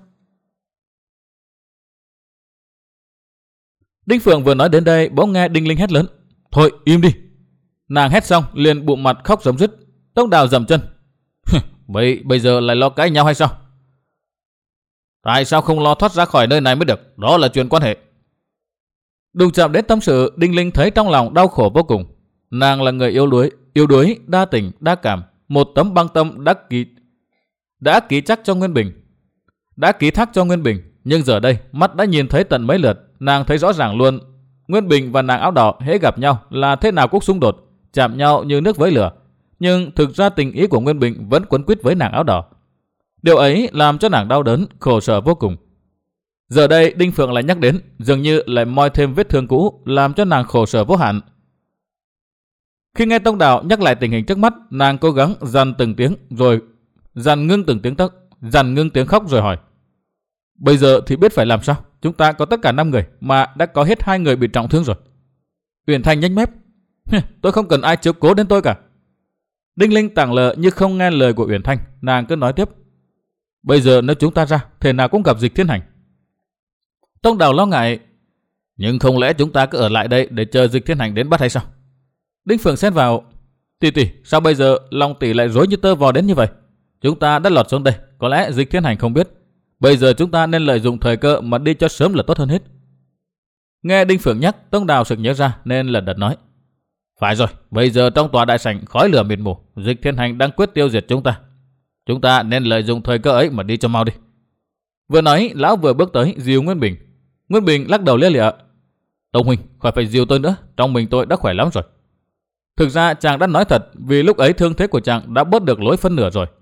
Speaker 1: Đinh Phượng vừa nói đến đây, bỗng nghe Đinh Linh hét lớn, thôi im đi. Nàng hét xong liền bụng mặt khóc rống rứt. Tông Đào dậm chân, bây bây giờ lại lo cãi nhau hay sao? Tại sao không lo thoát ra khỏi nơi này mới được? Đó là chuyện quan hệ. Đụng chạm đến tâm sự, Đinh Linh thấy trong lòng đau khổ vô cùng. Nàng là người yếu đuối, yếu đuối, đa tình, đa cảm, một tấm băng tâm đã ký đã ký chắc cho Nguyên Bình, đã ký thác cho Nguyên Bình. Nhưng giờ đây mắt đã nhìn thấy tận mấy lượt, nàng thấy rõ ràng luôn, Nguyên Bình và nàng áo đỏ hễ gặp nhau là thế nào cũng xung đột, chạm nhau như nước với lửa. Nhưng thực ra tình ý của Nguyên Bình vẫn quấn quýt với nàng áo đỏ. Điều ấy làm cho nàng đau đớn, khổ sở vô cùng. Giờ đây Đinh Phượng lại nhắc đến, dường như lại moi thêm vết thương cũ, làm cho nàng khổ sở vô hạn. Khi nghe Tông Đào nhắc lại tình hình trước mắt, nàng cố gắng dằn từng tiếng rồi dằn ngưng từng tiếng tóc, dằn ngưng tiếng khóc rồi hỏi: bây giờ thì biết phải làm sao? Chúng ta có tất cả năm người mà đã có hết hai người bị trọng thương rồi. Uyển Thanh nhếch mép: tôi không cần ai chiếu cố đến tôi cả. Đinh Linh tảng lờ như không nghe lời của Uyển Thanh, nàng cứ nói tiếp: bây giờ nếu chúng ta ra, thể nào cũng gặp Dịch Thiên Hành. Tông Đào lo ngại: nhưng không lẽ chúng ta cứ ở lại đây để chờ Dịch Thiên Hành đến bắt hay sao? Đinh Phượng xen vào: tỷ tỷ, sao bây giờ lòng tỷ lại rối như tơ vò đến như vậy? Chúng ta đã lọt xuống đây, có lẽ Dịch Thiên Hành không biết. Bây giờ chúng ta nên lợi dụng thời cơ mà đi cho sớm là tốt hơn hết. Nghe Đinh Phượng nhắc, Tông Đào sực nhớ ra nên lật đật nói: phải rồi, bây giờ trong tòa đại sảnh khói lửa mịt mù, Dịch Thiên Hành đang quyết tiêu diệt chúng ta. Chúng ta nên lợi dụng thời cơ ấy mà đi cho mau đi. Vừa nói, lão vừa bước tới dìu Nguyên Bình. Nguyên Bình lắc đầu lia lịa: Tông huynh, khỏi phải dìu tôi nữa, trong mình tôi đã khỏe lắm rồi. Thực ra chàng đã nói thật, vì lúc ấy thương thế của chàng đã bớt được lối phân nửa rồi.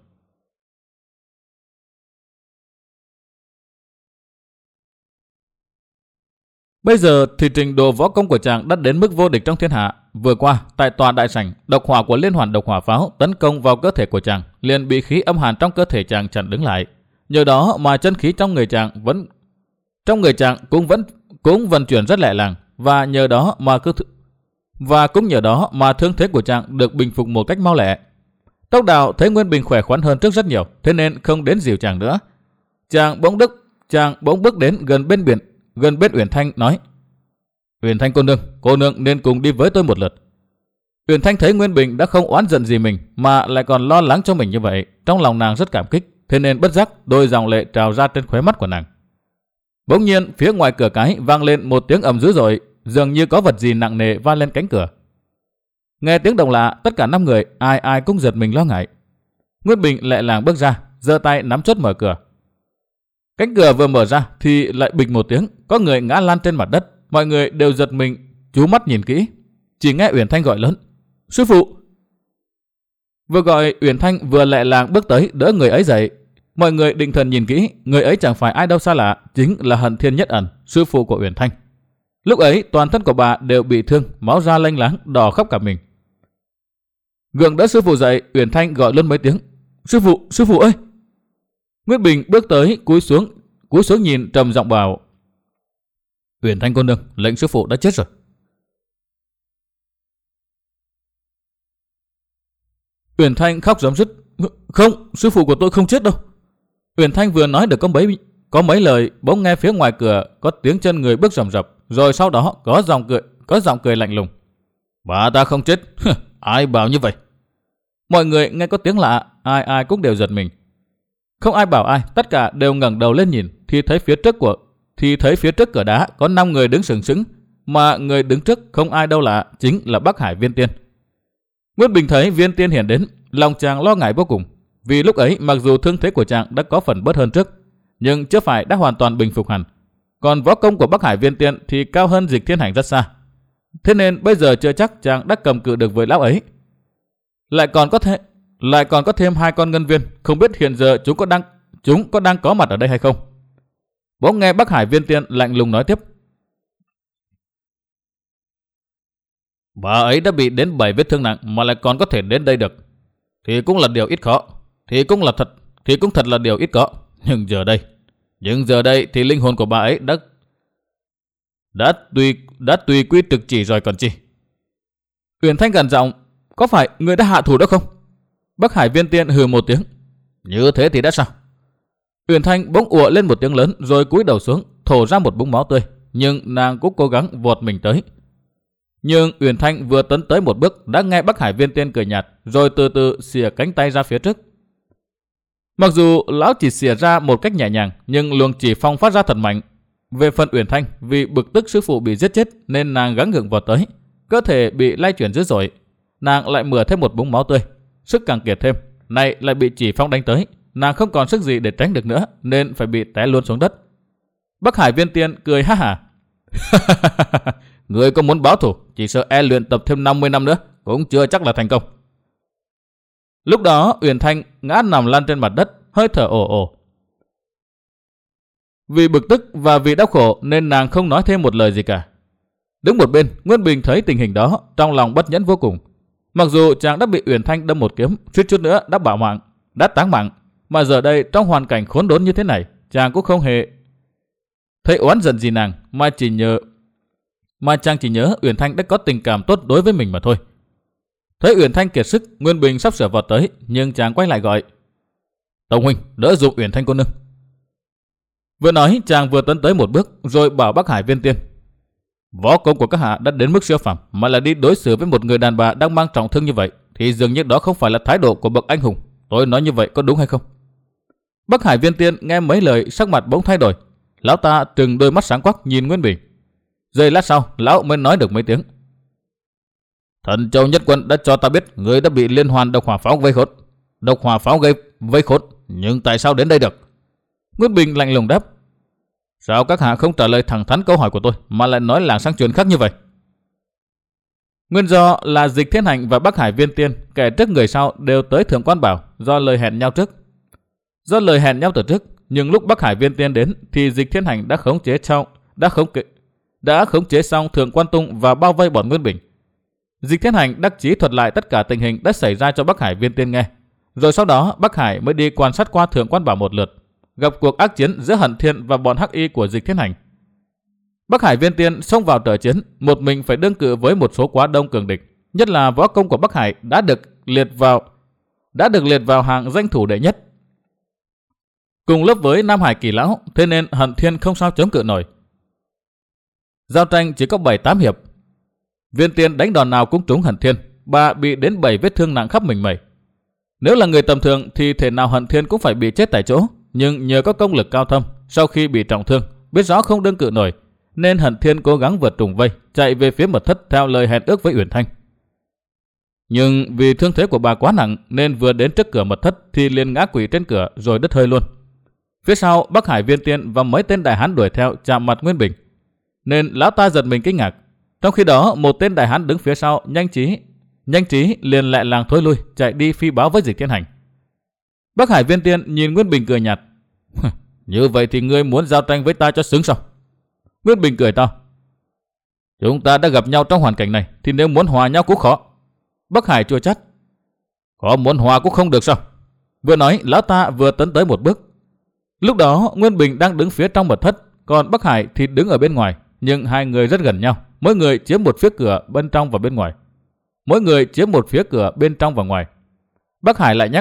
Speaker 1: Bây giờ thì trình độ võ công của chàng đã đến mức vô địch trong thiên hạ. Vừa qua, tại tòa đại sảnh, độc hỏa của liên hoàn độc hỏa pháo tấn công vào cơ thể của chàng, liền bị khí âm hàn trong cơ thể chàng chặn đứng lại. Nhờ đó mà chân khí trong người chàng vẫn trong người chàng cũng vẫn cũng vận chuyển rất lẹ làng, và nhờ đó mà cứ th... và cũng nhờ đó mà thương thế của chàng được bình phục một cách mau lẹ. Tông Đào thấy Nguyên Bình khỏe khoắn hơn trước rất nhiều, thế nên không đến dìu chàng nữa. Chàng bỗng đức, chàng bỗng bước đến gần bên biển, gần bên Uyển Thanh nói: Uyển Thanh cô nương, cô nương nên cùng đi với tôi một lượt. Uyển Thanh thấy Nguyên Bình đã không oán giận gì mình mà lại còn lo lắng cho mình như vậy, trong lòng nàng rất cảm kích, thế nên bất giác đôi dòng lệ trào ra trên khóe mắt của nàng. Bỗng nhiên phía ngoài cửa cái vang lên một tiếng ầm dữ dội, dường như có vật gì nặng nề va lên cánh cửa. Nghe tiếng động lạ, tất cả năm người ai ai cũng giật mình lo ngại. Nguyễn Bình lẹ làng bước ra, giơ tay nắm chốt mở cửa. Cánh cửa vừa mở ra thì lại bịch một tiếng, có người ngã lăn trên mặt đất. Mọi người đều giật mình, chú mắt nhìn kỹ. Chỉ nghe Uyển Thanh gọi lớn: "Sư phụ!" Vừa gọi, Uyển Thanh vừa lẹ làng bước tới đỡ người ấy dậy. Mọi người định thần nhìn kỹ, người ấy chẳng phải ai đâu xa lạ, chính là Hận Thiên Nhất Ẩn, sư phụ của Uyển Thanh. Lúc ấy toàn thân của bà đều bị thương, máu da lênh láng, đỏ khắp cả mình. Gượng đỡ sư phụ dậy, Uyển Thanh gọi luôn mấy tiếng: "Sư phụ, sư phụ ơi!" Nguyễn Bình bước tới, cúi xuống, cúi xuống nhìn, trầm giọng bảo: "Uyển Thanh cô nương, lệnh sư phụ đã chết rồi." Uyển Thanh khóc rống rứt: "Không, sư phụ của tôi không chết đâu." Uyển Thanh vừa nói được có mấy có mấy lời, bỗng nghe phía ngoài cửa có tiếng chân người bước rầm rập, rồi sau đó có giọng cười, có giọng cười lạnh lùng: "Bà ta không chết, ai bảo như vậy?" Mọi người nghe có tiếng lạ, ai ai cũng đều giật mình. Không ai bảo ai, tất cả đều ngẩng đầu lên nhìn, thì thấy phía trước của thì thấy phía trước cửa đá có năm người đứng sừng sững, mà người đứng trước không ai đâu lạ, chính là Bắc Hải Viên Tiên. Nguyễn Bình thấy Viên Tiên hiện đến, lòng chàng lo ngại vô cùng, vì lúc ấy mặc dù thương thế của chàng đã có phần bớt hơn trước, nhưng chưa phải đã hoàn toàn bình phục hẳn. Còn võ công của Bắc Hải Viên Tiên thì cao hơn Dịch Thiên Hành rất xa. Thế nên bây giờ chưa chắc chàng đã cầm cự được với lão ấy. Lại còn có thể lại còn có thêm hai con ngân viên, không biết hiện giờ chúng có đang chúng có đang có mặt ở đây hay không. Bỗng nghe Bắc Hải Viên Tiên lạnh lùng nói tiếp: "Bà ấy đã bị đến bảy vết thương nặng mà lại còn có thể đến đây được, thì cũng là điều ít khó, thì cũng là thật, thì cũng thật là điều ít có. Nhưng giờ đây, nhưng giờ đây thì linh hồn của bà ấy đã đã tùy đã tùy quy trực chỉ rồi còn chi." Uyển Thanh gằn giọng: "Có phải người đã hạ thủ đó không?" Bắc Hải Viên Tiên hừ một tiếng: "Như thế thì đã sao?" Uyển Thanh bỗng ùa lên một tiếng lớn, rồi cúi đầu xuống, thổ ra một búng máu tươi, nhưng nàng cũng cố gắng vọt mình tới. Nhưng Uyển Thanh vừa tấn tới một bước đã nghe Bắc Hải Viên Tiên cười nhạt, rồi từ từ xìa cánh tay ra phía trước. Mặc dù lão chỉ xìa ra một cách nhẹ nhàng, nhưng luồng chỉ phong phát ra thật mạnh. Về phần Uyển Thanh, vì bực tức sư phụ bị giết chết nên nàng gắng gượng vọt tới, cơ thể bị lay chuyển dữ dội, nàng lại mửa thêm một búng máu tươi, sức càng kiệt thêm, nay lại bị chỉ phong đánh tới, nàng không còn sức gì để tránh được nữa nên phải bị té luôn xuống đất. Bắc Hải Viên Tiên cười ha hả: "Người có muốn báo thù, chỉ sợ e luyện tập thêm năm mươi năm nữa cũng chưa chắc là thành công." Lúc đó Uyển Thanh ngã nằm lăn trên mặt đất, hơi thở ồ ồ. Vì bực tức và vì đau khổ nên nàng không nói thêm một lời gì cả. Đứng một bên, Nguyễn Bình thấy tình hình đó, trong lòng bất nhẫn vô cùng. Mặc dù chàng đã bị Uyển Thanh đâm một kiếm, suýt chút nữa đã bảo mạng, đã táng mạng, mà giờ đây trong hoàn cảnh khốn đốn như thế này, chàng cũng không hề thấy oán giận gì nàng, mà chỉ nhớ mà chàng chỉ nhớ Uyển Thanh đã có tình cảm tốt đối với mình mà thôi. Thấy Uyển Thanh kiệt sức, Nguyên Bình sắp sửa vọt tới, nhưng chàng quay lại gọi: "Tông huynh, đỡ giùm Uyển Thanh cô nương." Vừa nói, chàng vừa tấn tới một bước, rồi bảo Bắc Hải Viên Tiên: "Võ công của các hạ đã đến mức siêu phàm, mà lại đi đối xử với một người đàn bà đang mang trọng thương như vậy, thì dường như đó không phải là thái độ của bậc anh hùng. Tôi nói như vậy có đúng hay không?" Bắc Hải Viên Tiên nghe mấy lời, sắc mặt bỗng thay đổi, lão ta trừng đôi mắt sáng quắc nhìn Nguyên Bình. Giây lát sau, lão mới nói được mấy tiếng: "Thần Châu Nhất Quân đã cho ta biết người đã bị liên hoàn độc hỏa pháo vây khốn. Độc hỏa pháo gây vây khốn, nhưng tại sao đến đây được?" Nguyễn Bình lạnh lùng đáp: "Sao các hạ không trả lời thẳng thắn câu hỏi của tôi, mà lại nói làng sang chuyện khác như vậy?" Nguyên do là Dịch Thiên Hành và Bắc Hải Viên Tiên, kẻ trước người sau, đều tới Thượng Quan Bảo do lời hẹn nhau trước. Do lời hẹn nhau từ trước, nhưng lúc Bắc Hải Viên Tiên đến thì Dịch Thiên Hành đã khống chế xong, đã khống chế, đã khống chế xong Thượng Quan Tung và bao vây bọn Nguyên Bình. Dịch Thiên Hành đắc chí thuật lại tất cả tình hình đã xảy ra cho Bắc Hải Viên Tiên nghe. Rồi sau đó Bắc Hải mới đi quan sát qua Thượng Quan Bảo một lượt, gặp cuộc ác chiến giữa Hận Thiên và bọn hắc y của Dịch Thiên Hành. Bắc Hải Viên Tiên xông vào trở chiến, một mình phải đương cự với một số quá đông cường địch, nhất là võ công của Bắc Hải đã được liệt vào đã được liệt vào hàng danh thủ đệ nhất. Cùng lớp với Nam Hải Kỳ Lão, thế nên Hận Thiên không sao chống cự nổi. Giao tranh chỉ có bảy tám hiệp. Viên Tiên đánh đòn nào cũng trúng Hận Thiên, bà bị đến bảy vết thương nặng khắp mình mẩy. Nếu là người tầm thường thì thể nào Hận Thiên cũng phải bị chết tại chỗ, nhưng nhờ có công lực cao thâm, sau khi bị trọng thương, biết rõ không đương cự nổi, nên Hận Thiên cố gắng vượt trùng vây, chạy về phía mật thất theo lời hẹn ước với Uyển Thanh. Nhưng vì thương thế của bà quá nặng nên vừa đến trước cửa mật thất thì liền ngã quỵ trên cửa rồi đứt hơi luôn. Phía sau, Bắc Hải Viên Tiên và mấy tên đại hán đuổi theo chạm mặt Nguyên Bình, nên lão ta giật mình kinh ngạc. Trong khi đó, một tên đại hán đứng phía sau nhanh trí, nhanh trí liền lại làng thối lui, chạy đi phi báo với Dịch Thiên Hành. Bắc Hải Viên Tiên nhìn Nguyên Bình cười nhạt. Như vậy thì ngươi muốn giao tranh với ta cho sướng sao? Nguyên Bình cười to. Chúng ta đã gặp nhau trong hoàn cảnh này thì nếu muốn hòa nhau cũng khó. Bắc Hải chua chát. Có muốn hòa cũng không được sao? Vừa nói, lão ta vừa tấn tới một bước. Lúc đó Nguyên Bình đang đứng phía trong mật thất, còn Bắc Hải thì đứng ở bên ngoài, nhưng hai người rất gần nhau, mỗi người chiếm một phía cửa bên trong và bên ngoài. Mỗi người chiếm một phía cửa bên trong và ngoài. Bắc Hải lại nhắc.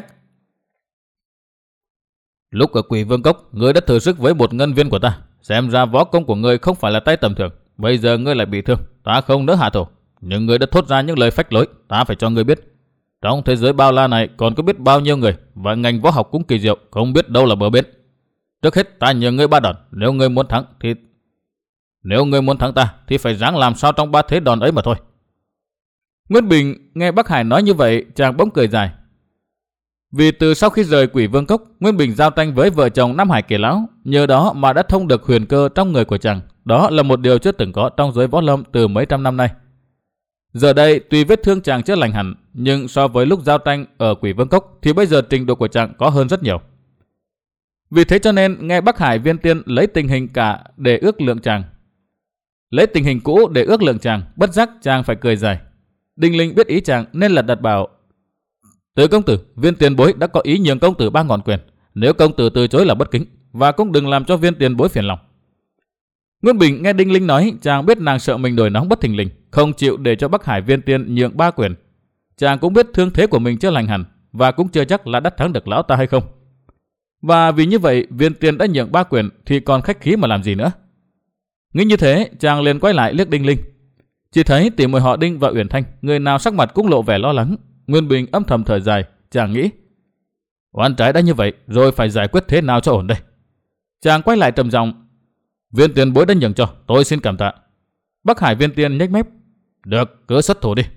Speaker 1: Lúc ở Quỷ Vương Cốc, ngươi đã thử sức với một ngân viên của ta, xem ra võ công của ngươi không phải là tay tầm thường. Bây giờ ngươi lại bị thương, ta không nỡ hạ thủ, nhưng ngươi đã thốt ra những lời phách lối, ta phải cho ngươi biết. Trong thế giới bao la này còn có biết bao nhiêu người, và ngành võ học cũng kỳ diệu, không biết đâu là bờ bến. Trước hết ta nhờ ngươi ba đòn, nếu ngươi muốn thắng thì nếu ngươi muốn thắng ta thì phải ráng làm sao trong ba thế đòn ấy mà thôi. Nguyên Bình nghe Bắc Hải nói như vậy, chàng bỗng cười dài. Vì từ sau khi rời Quỷ Vương Cốc, Nguyên Bình giao tranh với vợ chồng Nam Hải Kỳ Lão, nhờ đó mà đã thông được huyền cơ trong người của chàng. Đó là một điều chưa từng có trong giới võ lâm từ mấy trăm năm nay. Giờ đây tuy vết thương chàng chưa lành hẳn, nhưng so với lúc giao tranh ở Quỷ Vương Cốc thì bây giờ trình độ của chàng có hơn rất nhiều. Vì thế cho nên nghe Bắc Hải Viên Tiên lấy tình hình cả để ước lượng chàng, lấy tình hình cũ để ước lượng chàng, bất giác chàng phải cười dài. Đinh Linh biết ý chàng nên là đặt bảo. Từ công tử, Viên tiền bối đã có ý nhường công tử ba ngọn quyền, nếu công tử từ chối là bất kính, và cũng đừng làm cho Viên tiền bối phiền lòng. Nguyên Bình nghe Đinh Linh nói, chàng biết nàng sợ mình nổi nóng bất thình lình, không chịu để cho Bắc Hải Viên Tiên nhượng ba quyền. Chàng cũng biết thương thế của mình chưa lành hẳn, và cũng chưa chắc là đắc thắng được lão ta hay không. Và vì như vậy, Viên Tiên đã nhượng ba quyền thì còn khách khí mà làm gì nữa. Nghĩ như thế, chàng liền quay lại liếc Đinh Linh. Chỉ thấy tỷ muội họ Đinh và Uyển Thanh, người nào sắc mặt cũng lộ vẻ lo lắng. Nguyên Bình âm thầm thở dài, chàng nghĩ, oan trái đã như vậy, rồi phải giải quyết thế nào cho ổn đây. Chàng quay lại trầm giọng, Viên tiền bối đã nhường cho, tôi xin cảm tạ. Bắc Hải Viên Tiên nhếch mép, được, cứ xuất thủ đi.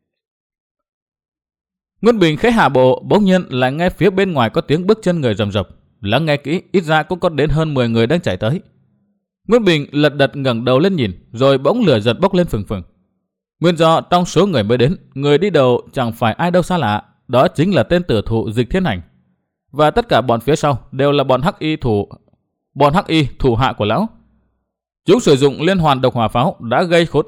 Speaker 1: Nguyên Bình khẽ hạ bộ, bỗng nhiên lại nghe phía bên ngoài có tiếng bước chân người rầm rập. Lắng nghe kỹ, ít ra cũng có đến hơn mười người đang chạy tới. Nguyên Bình lật đật ngẩng đầu lên nhìn, rồi bỗng lửa giật bốc lên phừng phừng. Nguyên do trong số người mới đến, người đi đầu chẳng phải ai đâu xa lạ, đó chính là tên tử thụ Dịch Thiên Hành. Và tất cả bọn phía sau đều là bọn hắc y thủ, bọn hắc y thủ hạ của lão. Chúng sử dụng liên hoàn độc hỏa pháo đã gây khốn.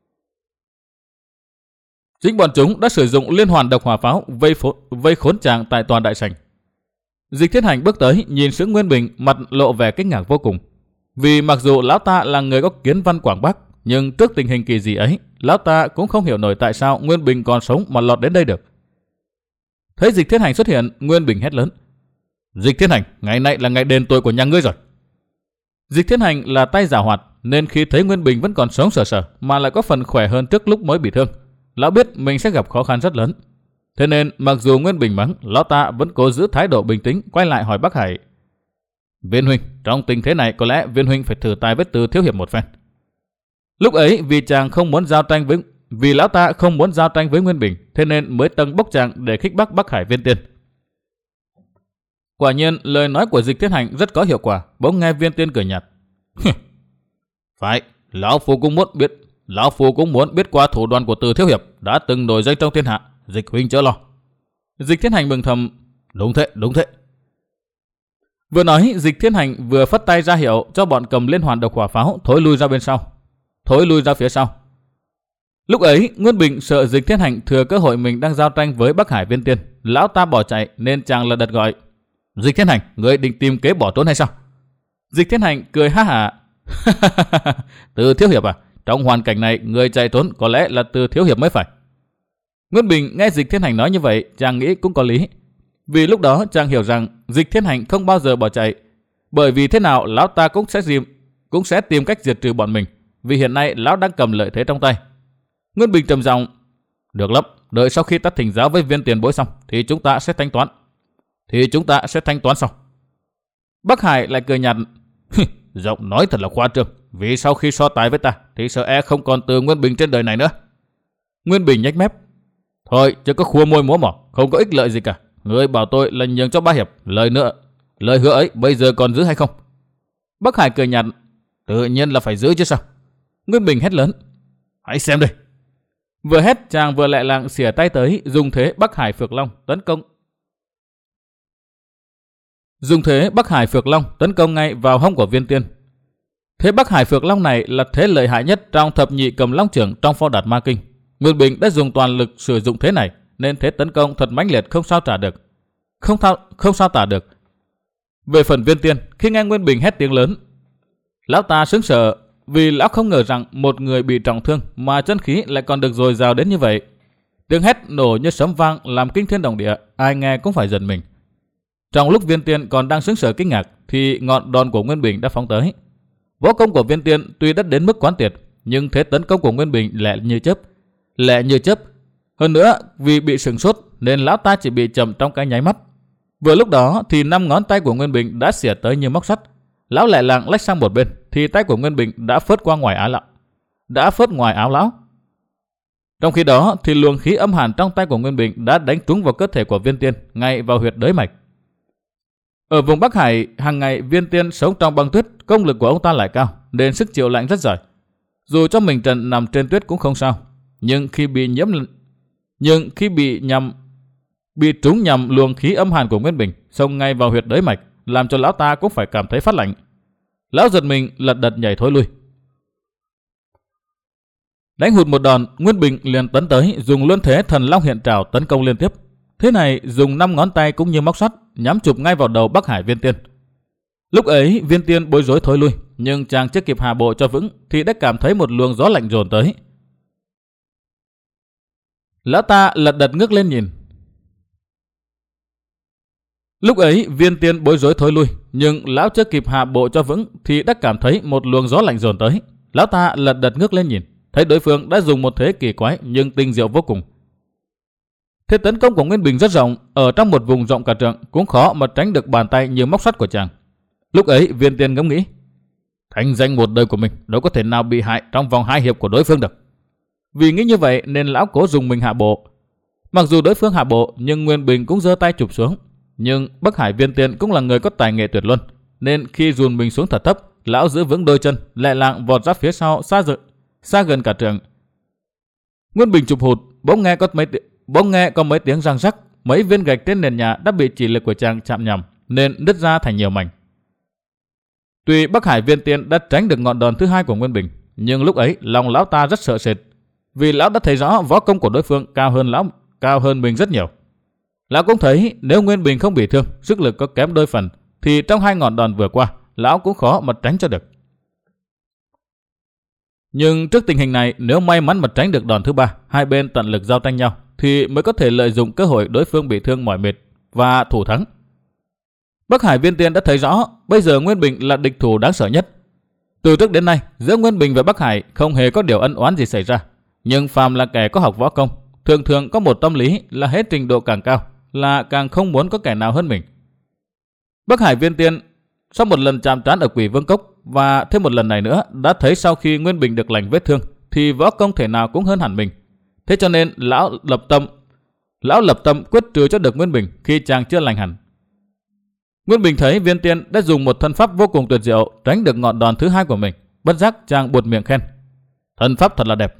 Speaker 1: Chính bọn chúng đã sử dụng liên hoàn độc hỏa pháo vây, phốn, vây khốn chàng tại tòa đại sảnh. Dịch Thiên Hành bước tới, nhìn sững Nguyên Bình, mặt lộ vẻ kinh ngạc vô cùng. Vì mặc dù lão ta là người có kiến văn Quảng Bắc, nhưng trước tình hình kỳ dị ấy, lão ta cũng không hiểu nổi tại sao Nguyên Bình còn sống mà lọt đến đây được. Thấy Dịch Thiên Hành xuất hiện, Nguyên Bình hét lớn, Dịch Thiên Hành, ngày nay là ngày đền tội của nhà ngươi rồi. Dịch Thiên Hành là tay giảo hoạt, nên khi thấy Nguyên Bình vẫn còn sống sờ sờ mà lại có phần khỏe hơn trước lúc mới bị thương, lão biết mình sẽ gặp khó khăn rất lớn. Thế nên mặc dù Nguyên Bình mắng, lão ta vẫn cố giữ thái độ bình tĩnh, quay lại hỏi Bắc Hải, Viên huynh, trong tình thế này có lẽ Viên huynh phải thử tài với Từ thiếu hiệp một phen. Lúc ấy vì chàng không muốn giao tranh với vì lão ta không muốn giao tranh với Nguyên Bình, thế nên mới tâng bốc chàng để khích bác Bắc Hải Viên Tiên. Quả nhiên lời nói của Dịch Thiên Hành rất có hiệu quả. Bỗng nghe Viên Tiên cười nhạt, phải, lão phu cũng muốn biết, lão phu cũng muốn biết qua thủ đoạn của Từ thiếu hiệp đã từng nổi danh trong thiên hạ. Dịch huynh chớ lo. Dịch Thiên Hành mừng thầm, đúng thế, đúng thế. Vừa nói, Dịch Thiên Hành vừa phất tay ra hiệu cho bọn cầm liên hoàn độc hỏa pháo thối lui ra bên sau, thối lui ra phía sau. Lúc ấy, Nguyên Bình sợ Dịch Thiên Hành thừa cơ hội mình đang giao tranh với Bắc Hải Viên Tiên, lão ta bỏ chạy nên chàng là đật gọi, Dịch Thiên Hành, ngươi định tìm kế bỏ trốn hay sao? Dịch Thiên Hành cười ha hả, Từ thiếu hiệp à, trong hoàn cảnh này người chạy trốn có lẽ là Từ thiếu hiệp mới phải. Nguyên Bình nghe Dịch Thiên Hành nói như vậy, chàng nghĩ cũng có lý. Vì lúc đó chàng hiểu rằng Dịch Thiên Hành không bao giờ bỏ chạy, bởi vì thế nào lão ta cũng sẽ tìm, cũng sẽ tìm cách diệt trừ bọn mình, vì hiện nay lão đang cầm lợi thế trong tay. Nguyên Bình trầm giọng, được lắm, đợi sau khi ta thỉnh giáo với Viên tiền bối xong thì chúng ta sẽ thanh toán. Thì chúng ta sẽ thanh toán sau. Bắc Hải lại cười nhạt, giọng nói thật là khoa trương. Vì sau khi so tài với ta thì sợ e không còn từ Nguyên Bình trên đời này nữa. Nguyên Bình nhếch mép. Thôi chứ có khua môi múa mỏ, không có ích lợi gì cả. Ngươi bảo tôi là nhường cho ba hiệp, lời nữa, lời hứa ấy bây giờ còn giữ hay không? Bắc Hải cười nhạt. Tự nhiên là phải giữ chứ sao? Nguyên Bình hét lớn. Hãy xem đây. Vừa hét chàng vừa lẹ làng xỉa tay tới, dùng thế Bắc Hải Phược Long tấn công. Dùng thế Bắc Hải Phược Long tấn công ngay vào hông của Viên Tiên. Thế Bắc Hải Phược Long này là thế lợi hại nhất trong thập nhị cầm long trưởng trong Phò Đạt Ma Kinh. Nguyên Bình đã dùng toàn lực sử dụng thế này nên thế tấn công thật mãnh liệt không sao trả được. Không thao, không sao tả được. Về phần Viên Tiên, khi nghe Nguyên Bình hét tiếng lớn, lão ta sững sờ vì lão không ngờ rằng một người bị trọng thương mà chân khí lại còn được dồi dào đến như vậy. Tiếng hét nổ như sấm vang làm kinh thiên động địa, ai nghe cũng phải giật mình. Trong lúc Viên Tiên còn đang sững sờ kinh ngạc thì ngọn đòn của Nguyên Bình đã phóng tới. Võ công của Viên Tiên tuy đã đến mức quán tuyệt, nhưng thế tấn công của Nguyên Bình lẹ như chớp, lẹ như chớp. Hơn nữa, vì bị sửng sốt nên lão ta chỉ bị chậm trong cái nháy mắt. Vừa lúc đó thì năm ngón tay của Nguyên Bình đã xỉa tới như móc sắt. Lão lại làng lách sang một bên thì tay của Nguyên Bình đã phớt qua ngoài áo lão, đã phớt ngoài áo lão. Trong khi đó thì luồng khí âm hàn trong tay của Nguyên Bình đã đánh trúng vào cơ thể của Viên Tiên, ngay vào huyệt đới mạch. Ở vùng Bắc Hải, hàng ngày Viên Tiên sống trong băng tuyết, công lực của ông ta lại cao, nên sức chịu lạnh rất giỏi. Dù cho mình trần nằm trên tuyết cũng không sao, nhưng khi bị nhiễm, nhưng khi bị nhầm, bị trúng nhầm luồng khí âm hàn của Nguyên Bình, xông ngay vào huyệt đới mạch, làm cho lão ta cũng phải cảm thấy phát lạnh. Lão giật mình lật đật nhảy thối lui. Đánh hụt một đòn, Nguyên Bình liền tấn tới, dùng luân thế thần long hiện trảo tấn công liên tiếp. Thế này dùng năm ngón tay cũng như móc sắt, nhắm chụp ngay vào đầu Bắc Hải Viên Tiên. Lúc ấy Viên Tiên bối rối thối lui, nhưng chàng chưa kịp hạ bộ cho vững thì đã cảm thấy một luồng gió lạnh dồn tới. Lão ta lật đật ngước lên nhìn. Lúc ấy Viên Tiên bối rối thối lui, nhưng lão chưa kịp hạ bộ cho vững thì đã cảm thấy một luồng gió lạnh dồn tới. Lão ta lật đật ngước lên nhìn, thấy đối phương đã dùng một thế kỳ quái nhưng tinh diệu vô cùng. Thế tấn công của Nguyên Bình rất rộng, ở trong một vùng rộng cả trượng cũng khó mà tránh được bàn tay như móc sắt của chàng. Lúc ấy Viên Tiên ngẫm nghĩ, thanh danh một đời của mình đâu có thể nào bị hại trong vòng hai hiệp của đối phương được. Vì nghĩ như vậy nên lão cố dùng mình hạ bộ. Mặc dù đối phương hạ bộ nhưng Nguyên Bình cũng giơ tay chụp xuống. Nhưng Bắc Hải Viên Tiên cũng là người có tài nghệ tuyệt luân, nên khi dùn mình xuống thật thấp, lão giữ vững đôi chân, lẹ lạng vọt ra phía sau xa dự, xa gần cả trượng. Nguyên Bình chụp hụt, bỗng nghe có mấy bỗng nghe có mấy tiếng răng rắc, mấy viên gạch trên nền nhà đã bị chỉ lực của chàng chạm nhầm nên nứt ra thành nhiều mảnh. Tuy Bắc Hải Viên Tiên đã tránh được ngọn đòn thứ hai của Nguyên Bình, nhưng lúc ấy lòng lão ta rất sợ sệt, vì lão đã thấy rõ võ công của đối phương cao hơn lão, cao hơn mình rất nhiều. Lão cũng thấy nếu Nguyên Bình không bị thương, sức lực có kém đôi phần, thì trong hai ngọn đòn vừa qua, lão cũng khó mà tránh cho được. Nhưng trước tình hình này, nếu may mắn mà tránh được đòn thứ ba, hai bên tận lực giao tranh nhau, thì mới có thể lợi dụng cơ hội đối phương bị thương mỏi mệt và thủ thắng. Bắc Hải Viên Tiên đã thấy rõ, bây giờ Nguyên Bình là địch thủ đáng sợ nhất. Từ trước đến nay, giữa Nguyên Bình và Bắc Hải không hề có điều ân oán gì xảy ra. Nhưng phàm là kẻ có học võ công, thường thường có một tâm lý là hết trình độ càng cao, là càng không muốn có kẻ nào hơn mình. Bắc Hải Viên Tiên sau một lần chạm trán ở Quỷ Vương Cốc và thêm một lần này nữa đã thấy sau khi Nguyên Bình được lành vết thương thì võ công thể nào cũng hơn hẳn mình. Thế cho nên lão lập tâm, lão lập tâm quyết trừ cho được Nguyên Bình khi chàng chưa lành hẳn. Nguyên Bình thấy Viên Tiên đã dùng một thân pháp vô cùng tuyệt diệu tránh được ngọn đòn thứ hai của mình, bất giác chàng buột miệng khen: thân pháp thật là đẹp.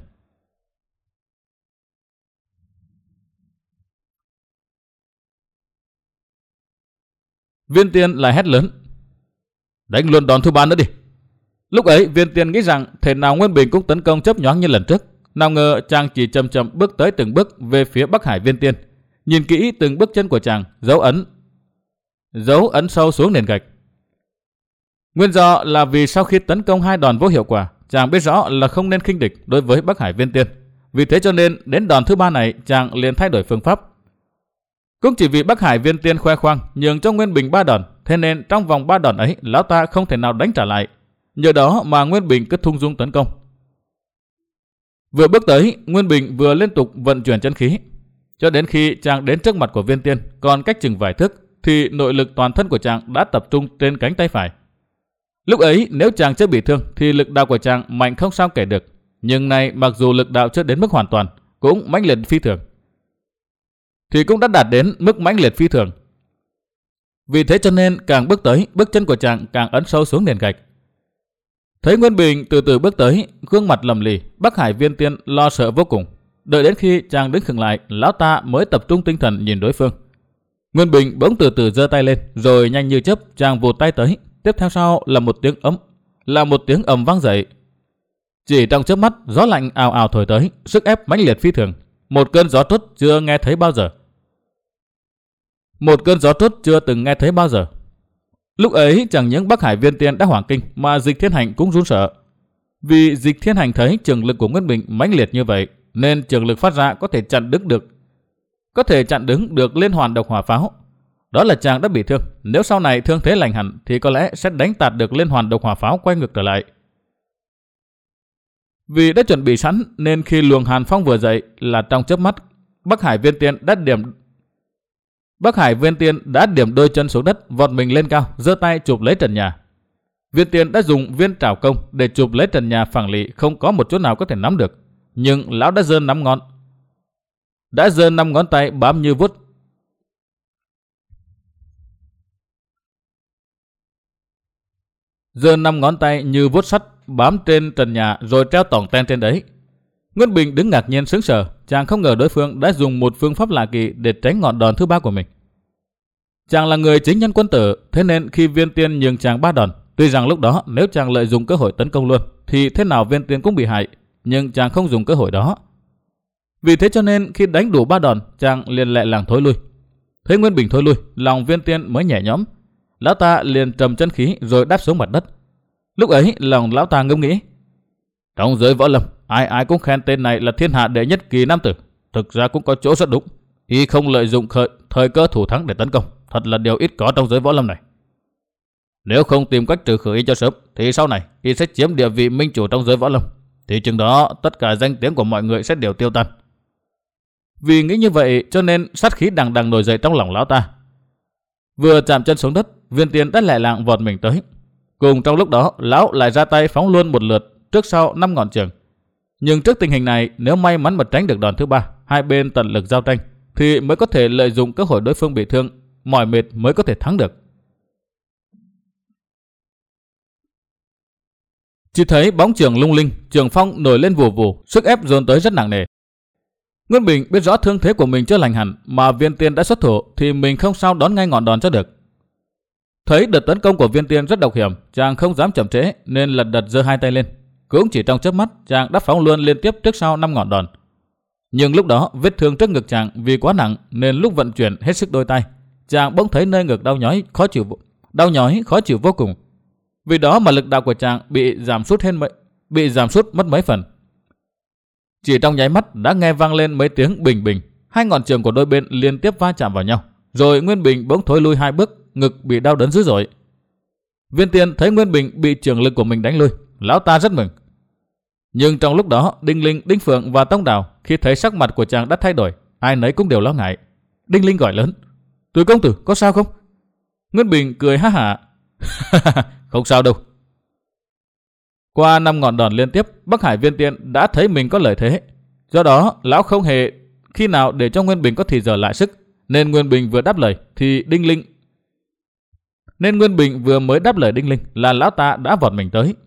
Speaker 1: Viên Tiên lại hét lớn: đánh luôn đòn thứ ba nữa đi. Lúc ấy Viên Tiên nghĩ rằng thể nào Nguyên Bình cũng tấn công chớp nhoáng như lần trước, nào ngờ chàng chỉ chậm chậm bước tới từng bước về phía Bắc Hải Viên Tiên. Nhìn kỹ từng bước chân của chàng, dấu ấn dấu ấn sâu xuống nền gạch. Nguyên do là vì sau khi tấn công hai đòn vô hiệu quả, chàng biết rõ là không nên khinh địch đối với Bắc Hải Viên Tiên. Vì thế cho nên đến đòn thứ ba này chàng liền thay đổi phương pháp. Cũng chỉ vì Bắc Hải Viên Tiên khoe khoang nhường cho Nguyên Bình ba đòn, thế nên trong vòng ba đòn ấy lão ta không thể nào đánh trả lại. Nhờ đó mà Nguyên Bình cứ thung dung tấn công. Vừa bước tới, Nguyên Bình vừa liên tục vận chuyển chân khí, cho đến khi chàng đến trước mặt của Viên Tiên, còn cách chừng vài thước, thì nội lực toàn thân của chàng đã tập trung trên cánh tay phải. Lúc ấy nếu chàng chưa bị thương thì lực đạo của chàng mạnh không sao kể được. Nhưng nay mặc dù lực đạo chưa đến mức hoàn toàn, cũng mãnh liệt phi thường. Thì cũng đã đạt đến mức mãnh liệt phi thường. Vì thế cho nên càng bước tới, bước chân của chàng càng ấn sâu xuống nền gạch. Thấy Nguyên Bình từ từ bước tới, gương mặt lầm lì, Bắc Hải Viên Tiên lo sợ vô cùng. Đợi đến khi chàng đứng khựng lại, lão ta mới tập trung tinh thần nhìn đối phương. Nguyên Bình bỗng từ từ giơ tay lên, rồi nhanh như chớp chàng vụt tay tới. Tiếp theo sau là một tiếng ấm, là một tiếng ầm vang dậy. Chỉ trong chớp mắt, gió lạnh ào ào thổi tới, sức ép mãnh liệt phi thường, một cơn gió trút chưa nghe thấy bao giờ. Một cơn gió trút chưa từng nghe thấy bao giờ. Lúc ấy chẳng những Bắc Hải Viên Tiên đã hoảng kinh mà Dịch Thiên Hành cũng run sợ. Vì Dịch Thiên Hành thấy trường lực của Nguyên Bình mãnh liệt như vậy, nên trường lực phát ra có thể chặn đứng được, có thể chặn đứng được liên hoàn độc hỏa pháo. Đó là chàng đã bị thương, nếu sau này thương thế lành hẳn thì có lẽ sẽ đánh tạt được liên hoàn độc hỏa pháo quay ngược trở lại. Vì đã chuẩn bị sẵn nên khi luồng hàn phong vừa dậy là trong chớp mắt, Bắc Hải Viên Tiên đã điểm Bắc Hải Viên Tiên đã điểm đôi chân xuống đất, vọt mình lên cao, giơ tay chụp lấy trần nhà. Viên Tiên đã dùng viên trảo công để chụp lấy trần nhà phẳng lì, không có một chỗ nào có thể nắm được. Nhưng lão đã giơ năm ngón, đã giơ năm ngón tay bám như vuốt, giơ năm ngón tay như vuốt sắt bám trên trần nhà rồi treo tỏng ten trên đấy. Nguyên Bình đứng ngạc nhiên sững sờ, chàng không ngờ đối phương đã dùng một phương pháp lạ kỳ để tránh ngọn đòn thứ ba của mình. Chàng là người chính nhân quân tử, thế nên khi Viên Tiên nhường chàng ba đòn, tuy rằng lúc đó nếu chàng lợi dụng cơ hội tấn công luôn thì thế nào Viên Tiên cũng bị hại, nhưng chàng không dùng cơ hội đó. Vì thế cho nên khi đánh đủ ba đòn, chàng liền lẹ làng thối lui. Thấy Nguyên Bình thối lui, lòng Viên Tiên mới nhẹ nhõm. Lão ta liền trầm chân khí rồi đáp xuống mặt đất. Lúc ấy lòng lão ta ngẫm nghĩ, trong giới võ lâm ai ai cũng khen tên này là thiên hạ đệ nhất kỳ nam tử, thực ra cũng có chỗ rất đúng. Y không lợi dụng khởi, thời cơ thủ thắng để tấn công, thật là điều ít có trong giới võ lâm này. Nếu không tìm cách trừ khử y cho sớm thì sau này y sẽ chiếm địa vị minh chủ trong giới võ lâm, thì chừng đó tất cả danh tiếng của mọi người sẽ đều tiêu tan. Vì nghĩ như vậy cho nên sát khí đằng đằng nổi dậy trong lòng lão ta. Vừa chạm chân xuống đất, Viên Tiên đã lẹ làng vọt mình tới. Cùng trong lúc đó, lão lại ra tay phóng luôn một lượt trước sau năm ngọn trường. Nhưng trước tình hình này, nếu may mắn mà tránh được đòn thứ ba, hai bên tận lực giao tranh, thì mới có thể lợi dụng cơ hội đối phương bị thương, mỏi mệt mới có thể thắng được. Chỉ thấy bóng trường lung linh, trường phong nổi lên vù vù, sức ép dồn tới rất nặng nề. Nguyên Bình biết rõ thương thế của mình chưa lành hẳn, mà Viên Tiên đã xuất thủ thì mình không sao đón ngay ngọn đòn cho được. Thấy đợt tấn công của Viên Tiên rất độc hiểm, chàng không dám chậm trễ nên lật đật giơ hai tay lên. Cũng chỉ trong chớp mắt, chàng đã phóng luôn liên tiếp trước sau năm ngọn đòn. Nhưng lúc đó vết thương trước ngực chàng vì quá nặng nên lúc vận chuyển hết sức đôi tay, chàng bỗng thấy nơi ngực đau nhói khó chịu, đau nhói khó chịu vô cùng. Vì đó mà lực đạo của chàng bị giảm sút hết mấy, bị giảm sút mất mấy phần. Chỉ trong nháy mắt đã nghe vang lên mấy tiếng bình bình, hai ngọn trường của đôi bên liên tiếp va chạm vào nhau, rồi Nguyên Bình bỗng thối lui hai bước, ngực bị đau đớn dữ dội. Viên Tiên thấy Nguyên Bình bị trường lực của mình đánh lui, lão ta rất mừng. Nhưng trong lúc đó, Đinh Linh, Đinh Phượng và Tông Đào khi thấy sắc mặt của chàng đã thay đổi, ai nấy cũng đều lo ngại. Đinh Linh gọi lớn, "Từ công tử, có sao không?" Nguyên Bình cười ha hả, "Không sao đâu." Qua năm ngọn đòn liên tiếp, Bắc Hải Viên Tiên đã thấy mình có lợi thế. Do đó, lão không hề khi nào để cho Nguyên Bình có thì giờ lại sức, nên Nguyên Bình vừa đáp lời thì Đinh Linh nên Nguyên Bình vừa mới đáp lời Đinh Linh là lão ta đã vọt mình tới.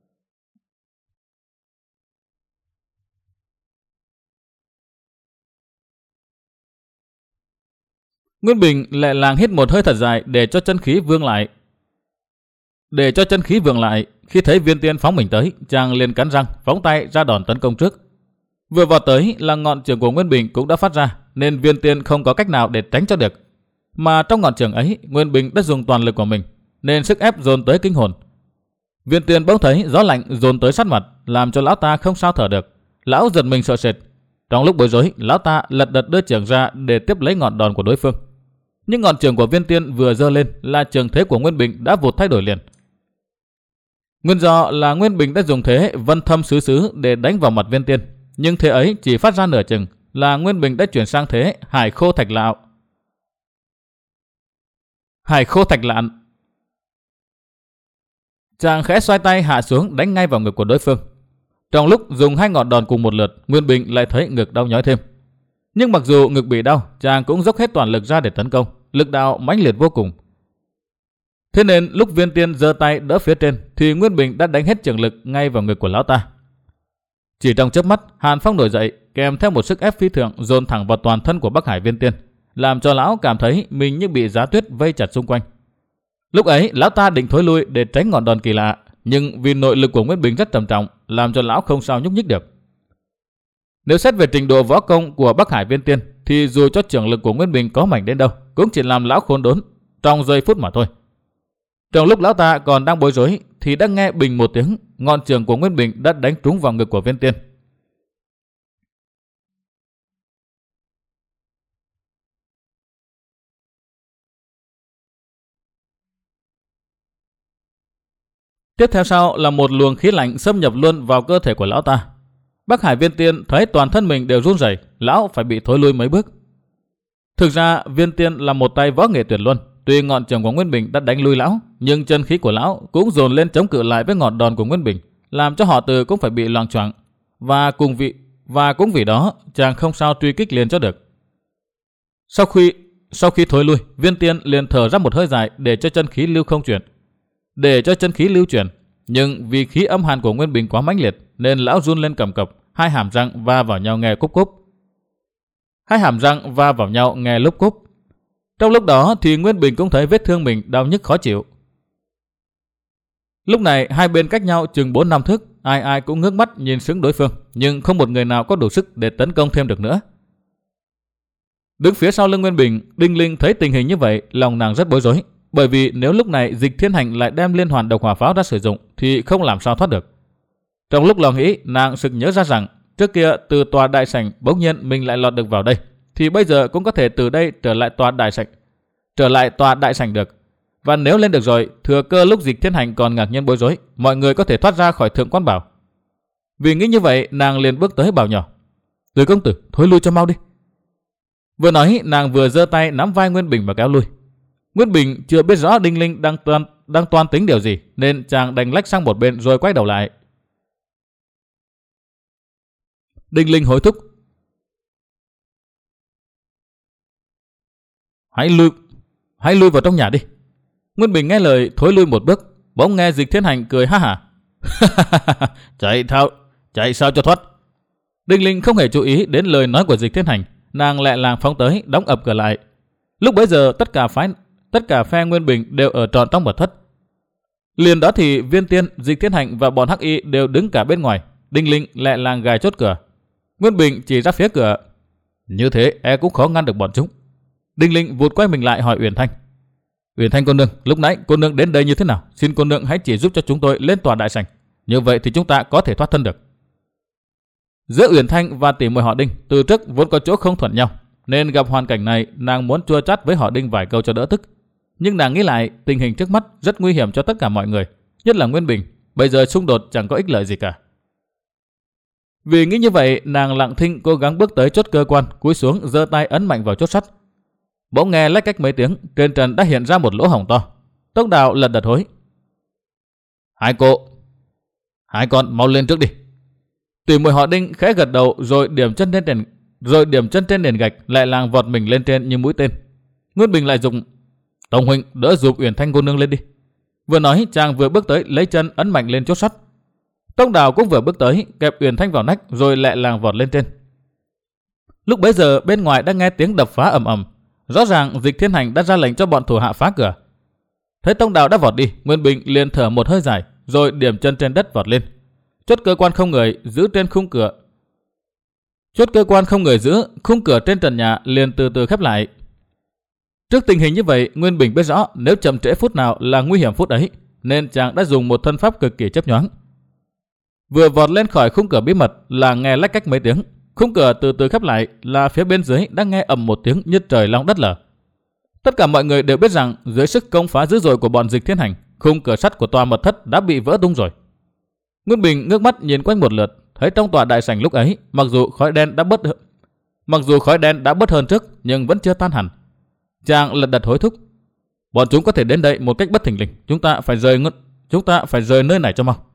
Speaker 1: Nguyên Bình lại làng hít một hơi thật dài để cho chân khí vương lại. Để cho chân khí vương lại, khi thấy Viên Tiên phóng mình tới, chàng liền cắn răng phóng tay ra đòn tấn công trước. Vừa vào tới là ngọn trường của Nguyên Bình cũng đã phát ra, nên Viên Tiên không có cách nào để tránh cho được. Mà trong ngọn trường ấy, Nguyên Bình đã dùng toàn lực của mình, nên sức ép dồn tới kinh hồn. Viên Tiên bỗng thấy gió lạnh dồn tới sát mặt, làm cho lão ta không sao thở được. Lão giật mình sợ sệt. Trong lúc bối rối, lão ta lật đật đưa trường ra để tiếp lấy ngọn đòn của đối phương. Nhưng ngọn trường của Viên Tiên vừa giơ lên là trường thế của Nguyên Bình đã vụt thay đổi liền. Nguyên do là Nguyên Bình đã dùng thế vân thâm xứ xứ để đánh vào mặt Viên Tiên, nhưng thế ấy chỉ phát ra nửa chừng là Nguyên Bình đã chuyển sang thế hải khô thạch lạo. Hải khô thạch lạn. Chàng khẽ xoay tay hạ xuống đánh ngay vào ngực của đối phương. Trong lúc dùng hai ngọn đòn cùng một lượt, Nguyên Bình lại thấy ngực đau nhói thêm. Nhưng mặc dù ngực bị đau, chàng cũng dốc hết toàn lực ra để tấn công, lực đạo mãnh liệt vô cùng. Thế nên lúc Viên Tiên giơ tay đỡ phía trên thì Nguyên Bình đã đánh hết trường lực ngay vào ngực của lão ta. Chỉ trong chớp mắt, hàn phong nổi dậy, kèm theo một sức ép phi thường dồn thẳng vào toàn thân của Bắc Hải Viên Tiên, làm cho lão cảm thấy mình như bị giá tuyết vây chặt xung quanh. Lúc ấy, lão ta định thối lui để tránh ngọn đòn kỳ lạ, nhưng vì nội lực của Nguyên Bình rất trầm trọng, làm cho lão không sao nhúc nhích được. Nếu xét về trình độ võ công của Bắc Hải Viên Tiên, thì dù cho trường lực của Nguyên Bình có mạnh đến đâu, cũng chỉ làm lão khốn đốn trong giây phút mà thôi. Trong lúc lão ta còn đang bối rối, thì đã nghe bình một tiếng, ngọn trường của Nguyên Bình đã đánh trúng vào ngực của Viên Tiên. Tiếp theo sau là một luồng khí lạnh xâm nhập luôn vào cơ thể của lão ta. Bắc Hải Viên Tiên thấy toàn thân mình đều run rẩy, lão phải bị thối lui mấy bước. Thực ra Viên Tiên là một tay võ nghệ tuyệt luân, tuy ngọn trường của Nguyên Bình đã đánh lui lão, nhưng chân khí của lão cũng dồn lên chống cự lại với ngọn đòn của Nguyên Bình, làm cho họ Từ cũng phải bị loạng choạng, và cùng vị và cũng vì đó chàng không sao truy kích liền cho được. Sau khi sau khi thối lui, Viên Tiên liền thở ra một hơi dài để cho chân khí lưu không chuyển, để cho chân khí lưu chuyển. Nhưng vì khí âm hàn của Nguyên Bình quá mãnh liệt nên lão run lên cầm cập, hai hàm răng va vào nhau nghe cúp cúp. Hai hàm răng va vào nhau nghe lúc cúp. Trong lúc đó thì Nguyên Bình cũng thấy vết thương mình đau nhức khó chịu. Lúc này hai bên cách nhau chừng bốn năm thước, ai ai cũng ngước mắt nhìn sững đối phương, nhưng không một người nào có đủ sức để tấn công thêm được nữa. Đứng phía sau lưng Nguyên Bình, Đinh Linh thấy tình hình như vậy, lòng nàng rất bối rối, bởi vì nếu lúc này Dịch Thiên Hành lại đem liên hoàn độc hỏa pháo ra sử dụng thì không làm sao thoát được. Trong lúc lo nghĩ, nàng sực nhớ ra rằng trước kia từ tòa đại sảnh bỗng nhiên mình lại lọt được vào đây, thì bây giờ cũng có thể từ đây trở lại tòa đại sảnh, trở lại tòa đại sảnh được. Và nếu lên được rồi, thừa cơ lúc Dịch Thiên Hành còn ngạc nhiên bối rối, mọi người có thể thoát ra khỏi Thượng Quan Bảo. Vì nghĩ như vậy, nàng liền bước tới bảo nhỏ: "Từ công tử, thối lui cho mau đi." Vừa nói, nàng vừa giơ tay nắm vai Nguyên Bình và kéo lui. Nguyên Bình chưa biết rõ Đinh Linh đang toan đang toan tính điều gì, nên chàng đành lách sang một bên rồi quay đầu lại. Đinh Linh hối thúc: Hãy lui, hãy lui vào trong nhà đi." Nguyên Bình nghe lời thối lui một bước, bỗng nghe Dịch Thiên Hành cười ha hả: "Chạy thao, chạy sao cho thoát." Đinh Linh không hề chú ý đến lời nói của Dịch Thiên Hành, nàng lẹ làng phóng tới đóng ập cửa lại. Lúc bấy giờ tất cả phái tất cả phe Nguyên Bình đều ở trọn trong mật thất. Liền đó thì Viên Tiên, Dịch Thiên Hành và bọn Hắc Y đều đứng cả bên ngoài. Đinh Linh lẹ làng gài chốt cửa. Nguyên Bình chỉ ra phía cửa: "Như thế e cũng khó ngăn được bọn chúng." Đinh Linh vụt quay mình lại hỏi Uyển Thanh: "Uyển Thanh cô nương, lúc nãy cô nương đến đây như thế nào? Xin cô nương hãy chỉ giúp cho chúng tôi lên tòa đại sảnh, như vậy thì chúng ta có thể thoát thân được." Giữa Uyển Thanh và tỷ muội họ Đinh từ trước vốn có chỗ không thuận nhau, nên gặp hoàn cảnh này nàng muốn chua chát với họ Đinh vài câu cho đỡ tức. Nhưng nàng nghĩ lại tình hình trước mắt rất nguy hiểm cho tất cả mọi người, nhất là Nguyên Bình. Bây giờ xung đột chẳng có ích lợi gì cả. Vì nghĩ như vậy, nàng lặng thinh cố gắng bước tới chốt cơ quan, cúi xuống giơ tay ấn mạnh vào chốt sắt. Bỗng nghe lách cách mấy tiếng, trên trần đã hiện ra một lỗ hổng to. Tốc Đạo lật đật hối: "Hai cô, hai con mau lên trước đi." Tỷ muội họ Đinh khẽ gật đầu rồi điểm chân trên nền, rồi điểm chân trên nền gạch, lại làng vọt mình lên trên như mũi tên. Nguyên Bình lại dùng: "Tông huynh đỡ giúp Uyển Thanh cô nương lên đi." Vừa nói, chàng vừa bước tới lấy chân ấn mạnh lên chốt sắt. Tông Đào cũng vừa bước tới kẹp Uyển Thanh vào nách rồi lẹ làng vọt lên trên. Lúc bấy giờ bên ngoài đã nghe tiếng đập phá ầm ầm, rõ ràng Dịch Thiên Hành đã ra lệnh cho bọn thủ hạ phá cửa. Thấy Tông Đào đã vọt đi, Nguyên Bình liền thở một hơi dài rồi điểm chân trên đất vọt lên. Chốt cơ quan không người giữ trên khung cửa. Chốt cơ quan không người giữ, khung cửa trên trần nhà liền từ từ khép lại. Trước tình hình như vậy, Nguyên Bình biết rõ nếu chậm trễ phút nào là nguy hiểm phút ấy, nên chàng đã dùng một thân pháp cực kỳ chớp nhoáng. Vừa vọt lên khỏi khung cửa bí mật là nghe lách cách mấy tiếng, khung cửa từ từ khép lại là phía bên dưới đã nghe ầm một tiếng như trời long đất lở. Tất cả mọi người đều biết rằng dưới sức công phá dữ dội của bọn Dịch Thiên Hành, khung cửa sắt của tòa mật thất đã bị vỡ tung rồi. Nguyên Bình ngước mắt nhìn quanh một lượt, thấy trong tòa đại sảnh lúc ấy, mặc dù khói đen đã bớt mặc dù khói đen đã bớt hơn trước, nhưng vẫn chưa tan hẳn. Chàng lật đật hối thúc: "Bọn chúng có thể đến đây một cách bất thình lình, chúng ta phải rời chúng ta phải rời nơi này cho mau.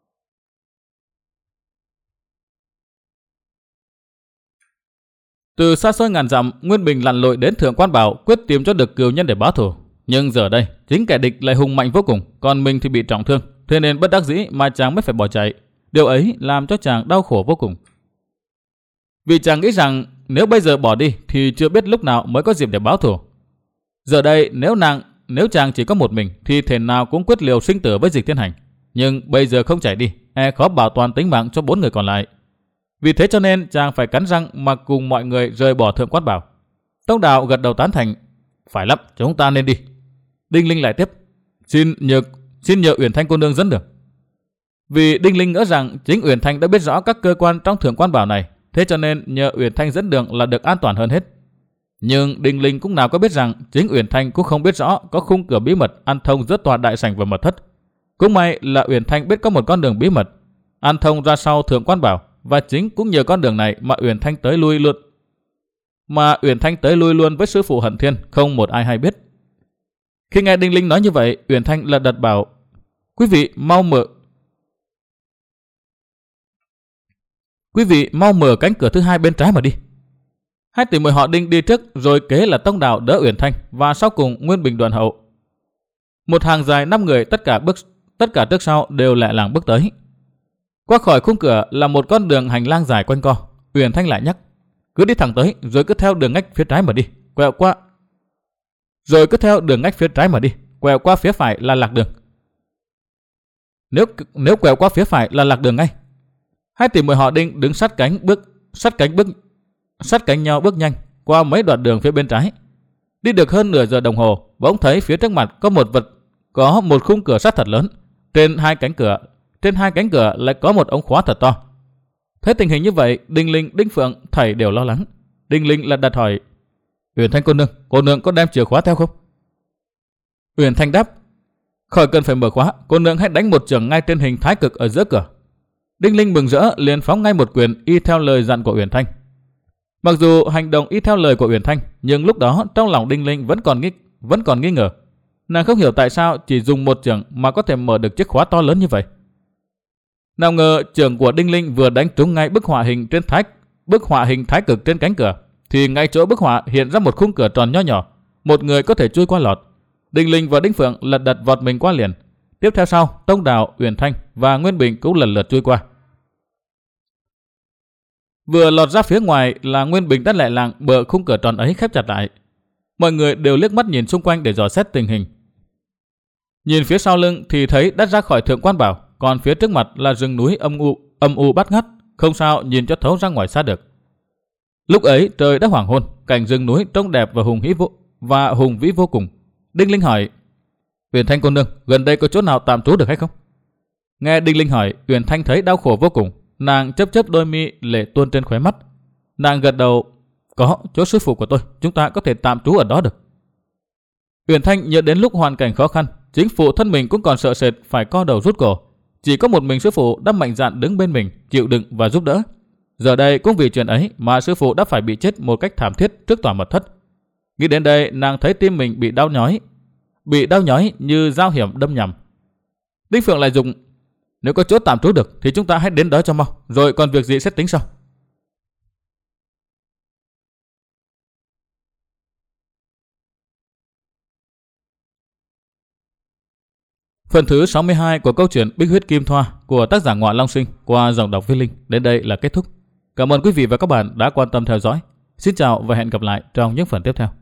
Speaker 1: Từ xa xôi ngàn dặm, Nguyên Bình lặn lội đến Thượng Quan Bảo quyết tìm cho được cừu nhân để báo thù. Nhưng giờ đây, chính kẻ địch lại hùng mạnh vô cùng, còn mình thì bị trọng thương, thế nên bất đắc dĩ mà chàng mới phải bỏ chạy. Điều ấy làm cho chàng đau khổ vô cùng. Vì chàng nghĩ rằng nếu bây giờ bỏ đi thì chưa biết lúc nào mới có dịp để báo thù. Giờ đây nếu nàng, nếu chàng chỉ có một mình thì thể nào cũng quyết liều sinh tử với Dịch Thiên Hành. Nhưng bây giờ không chạy đi, e khó bảo toàn tính mạng cho bốn người còn lại. Vì thế cho nên chàng phải cắn răng mà cùng mọi người rời bỏ Thượng Quan Bảo. Tông Đạo gật đầu tán thành. Phải lắm, chúng ta nên đi. Đinh Linh lại tiếp. Xin nhờ, xin nhờ Uyển Thanh cô nương dẫn đường. Vì Đinh Linh ngỡ rằng chính Uyển Thanh đã biết rõ các cơ quan trong Thượng Quan Bảo này, thế cho nên nhờ Uyển Thanh dẫn đường là được an toàn hơn hết. Nhưng Đinh Linh cũng nào có biết rằng chính Uyển Thanh cũng không biết rõ có khung cửa bí mật ăn thông giữa tòa đại sảnh và mật thất. Cũng may là Uyển Thanh biết có một con đường bí mật ăn thông ra sau Thượng Quan Bảo, và chính cũng nhờ con đường này mà Uyển Thanh tới lui luôn. Mà Uyển Thanh tới lui luôn với sư phụ Hận Thiên, không một ai hay biết. Khi nghe Đinh Linh nói như vậy, Uyển Thanh lật đật bảo: Quý vị mau mở Quý vị mau mở cánh cửa thứ hai bên trái mà đi. Hai tỷ muội họ Đinh đi trước, rồi kế là Tông Đạo đỡ Uyển Thanh, và sau cùng Nguyên Bình đoàn hậu. Một hàng dài năm người tất cả bước tất cả trước sau đều lẹ làng bước tới. Qua khỏi khung cửa là một con đường hành lang dài quanh co. Uyển Thanh lại nhắc: Cứ đi thẳng tới, rồi cứ theo đường ngách phía trái mà đi, quẹo qua. Rồi cứ theo đường ngách phía trái mà đi, quẹo qua phía phải là lạc đường. Nếu nếu quẹo qua phía phải là lạc đường ngay. Hai tỷ muội họ Đinh đứng sát cánh bước sát cánh bước sát cánh nhau bước nhanh qua mấy đoạn đường phía bên trái. Đi được hơn nửa giờ đồng hồ, bỗng thấy phía trước mặt có một vật có một khung cửa sắt thật lớn. Trên hai cánh cửa, trên hai cánh cửa lại có một ống khóa thật to. Thấy tình hình như vậy, Đinh Linh, Đinh Phượng thảy đều lo lắng. Đinh Linh lại đặt hỏi: Uyển Thanh cô nương, cô nương có đem chìa khóa theo không? Uyển Thanh đáp: Khỏi cần phải mở khóa, cô nương hãy đánh một chưởng ngay trên hình thái cực ở giữa cửa. Đinh Linh mừng rỡ liền phóng ngay một quyền y theo lời dặn của Uyển Thanh. Mặc dù hành động y theo lời của Uyển Thanh, nhưng lúc đó trong lòng Đinh Linh vẫn còn nghi vẫn còn nghi ngờ. Nàng không hiểu tại sao chỉ dùng một chưởng mà có thể mở được chiếc khóa to lớn như vậy. Nào ngờ chưởng của Đinh Linh vừa đánh trúng ngay bức họa hình trên thái bức họa hình thái cực trên cánh cửa, thì ngay chỗ bức họa hiện ra một khung cửa tròn nho nhỏ, một người có thể chui qua lọt. Đinh Linh và Đinh Phượng lật đật vọt mình qua liền. Tiếp theo sau, Tông Đạo, Uyển Thanh và Nguyên Bình cũng lần lượt chui qua. Vừa lọt ra phía ngoài là Nguyên Bình đã lẹ làng bờ khung cửa tròn ấy khép chặt lại. Mọi người đều liếc mắt nhìn xung quanh để dò xét tình hình. Nhìn phía sau lưng thì thấy đã ra khỏi Thượng Quan Bảo, còn phía trước mặt là rừng núi âm u âm u bát ngát, không sao nhìn cho thấu ra ngoài xa được. Lúc ấy trời đã hoàng hôn, cảnh rừng núi trông đẹp và hùng vĩ vô và hùng vĩ vô cùng. Đinh Linh hỏi: Uyển Thanh cô nương, gần đây có chỗ nào tạm trú được hay không? Nghe Đinh Linh hỏi, Uyển Thanh thấy đau khổ vô cùng, nàng chớp chớp đôi mi lệ tuôn trên khóe mắt. Nàng gật đầu: Có, chỗ sư phụ của tôi, chúng ta có thể tạm trú ở đó được. Uyển Thanh nhớ đến lúc hoàn cảnh khó khăn, chính phụ thân mình cũng còn sợ sệt phải co đầu rút cổ, chỉ có một mình sư phụ đã mạnh dạn đứng bên mình, chịu đựng và giúp đỡ. Giờ đây cũng vì chuyện ấy mà sư phụ đã phải bị chết một cách thảm thiết trước tòa mật thất. Nghĩ đến đây, nàng thấy tim mình bị đau nhói, bị đau nhói như dao hiểm đâm nhằm. Đinh Phượng lại dùng: Nếu có chỗ tạm trú được thì chúng ta hãy đến đó cho mau, rồi còn việc gì sẽ tính sau. Phần thứ sáu mươi hai của câu chuyện Bích Huyết Kim Thoa của tác giả Ngọa Long Sinh qua giọng đọc Viết Linh đến đây là kết thúc. Cảm ơn quý vị và các bạn đã quan tâm theo dõi. Xin chào và hẹn gặp lại trong những phần tiếp theo.